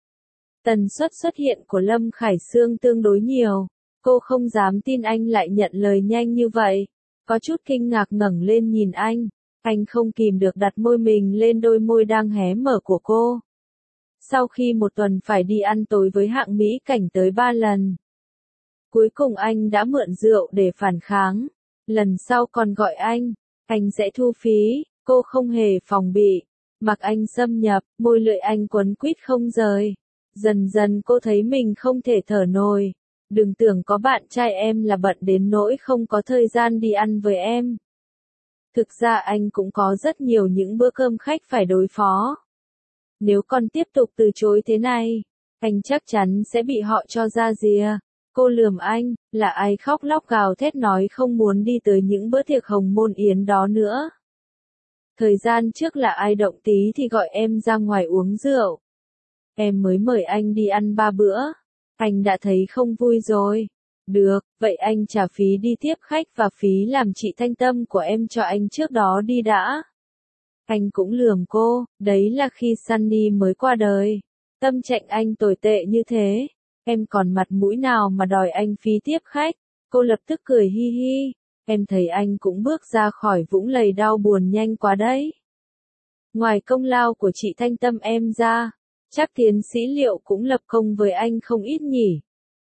Tần suất xuất hiện của Lâm Khải Sương tương đối nhiều, cô không dám tin anh lại nhận lời nhanh như vậy, có chút kinh ngạc ngẩng lên nhìn anh không kìm được đặt môi mình lên đôi môi đang hé mở của cô. Sau khi một tuần phải đi ăn tối với Hạng Mỹ Cảnh tới 3 lần, cuối cùng anh đã mượn rượu để phản kháng, lần sau còn gọi anh sẽ thu phí, cô không hề phòng bị, mặc anh xâm nhập, môi lưỡi anh quấn quýt không rời. Dần dần cô thấy mình không thể thở nổi, đừng tưởng có bạn trai em là bận đến nỗi không có thời gian đi ăn với em. Thực ra anh cũng có rất nhiều những bữa cơm khách phải đối phó. Nếu còn tiếp tục từ chối thế này, anh chắc chắn sẽ bị họ cho ra rìa. Cô lườm anh, là ai khóc lóc gào thét nói không muốn đi tới những bữa tiệc hồng môn yến đó nữa. Thời gian trước là ai động tí thì gọi em ra ngoài uống rượu. Em mới mời anh đi ăn 3 bữa. Anh đã thấy không vui rồi. Được, vậy anh trả phí đi tiếp khách và phí làm chị Thanh Tâm của em cho anh trước đó đi đã. Anh cũng lườm cô, đấy là khi Sunny mới qua đời. Tâm trạng anh tồi tệ như thế. Em còn mặt mũi nào mà đòi anh phí tiếp khách. Cô lập tức cười hi hi. Em thấy anh cũng bước ra khỏi vũng lầy đau buồn nhanh quá đấy. Ngoài công lao của chị Thanh Tâm em ra, chắc tiến sĩ Liệu cũng lập công với anh không ít nhỉ.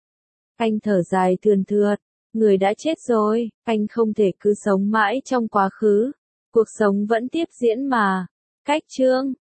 Anh thở dài thườn thượt, người đã chết rồi, anh không thể cứ sống mãi trong quá khứ. Cuộc sống vẫn tiếp diễn mà. Cách chương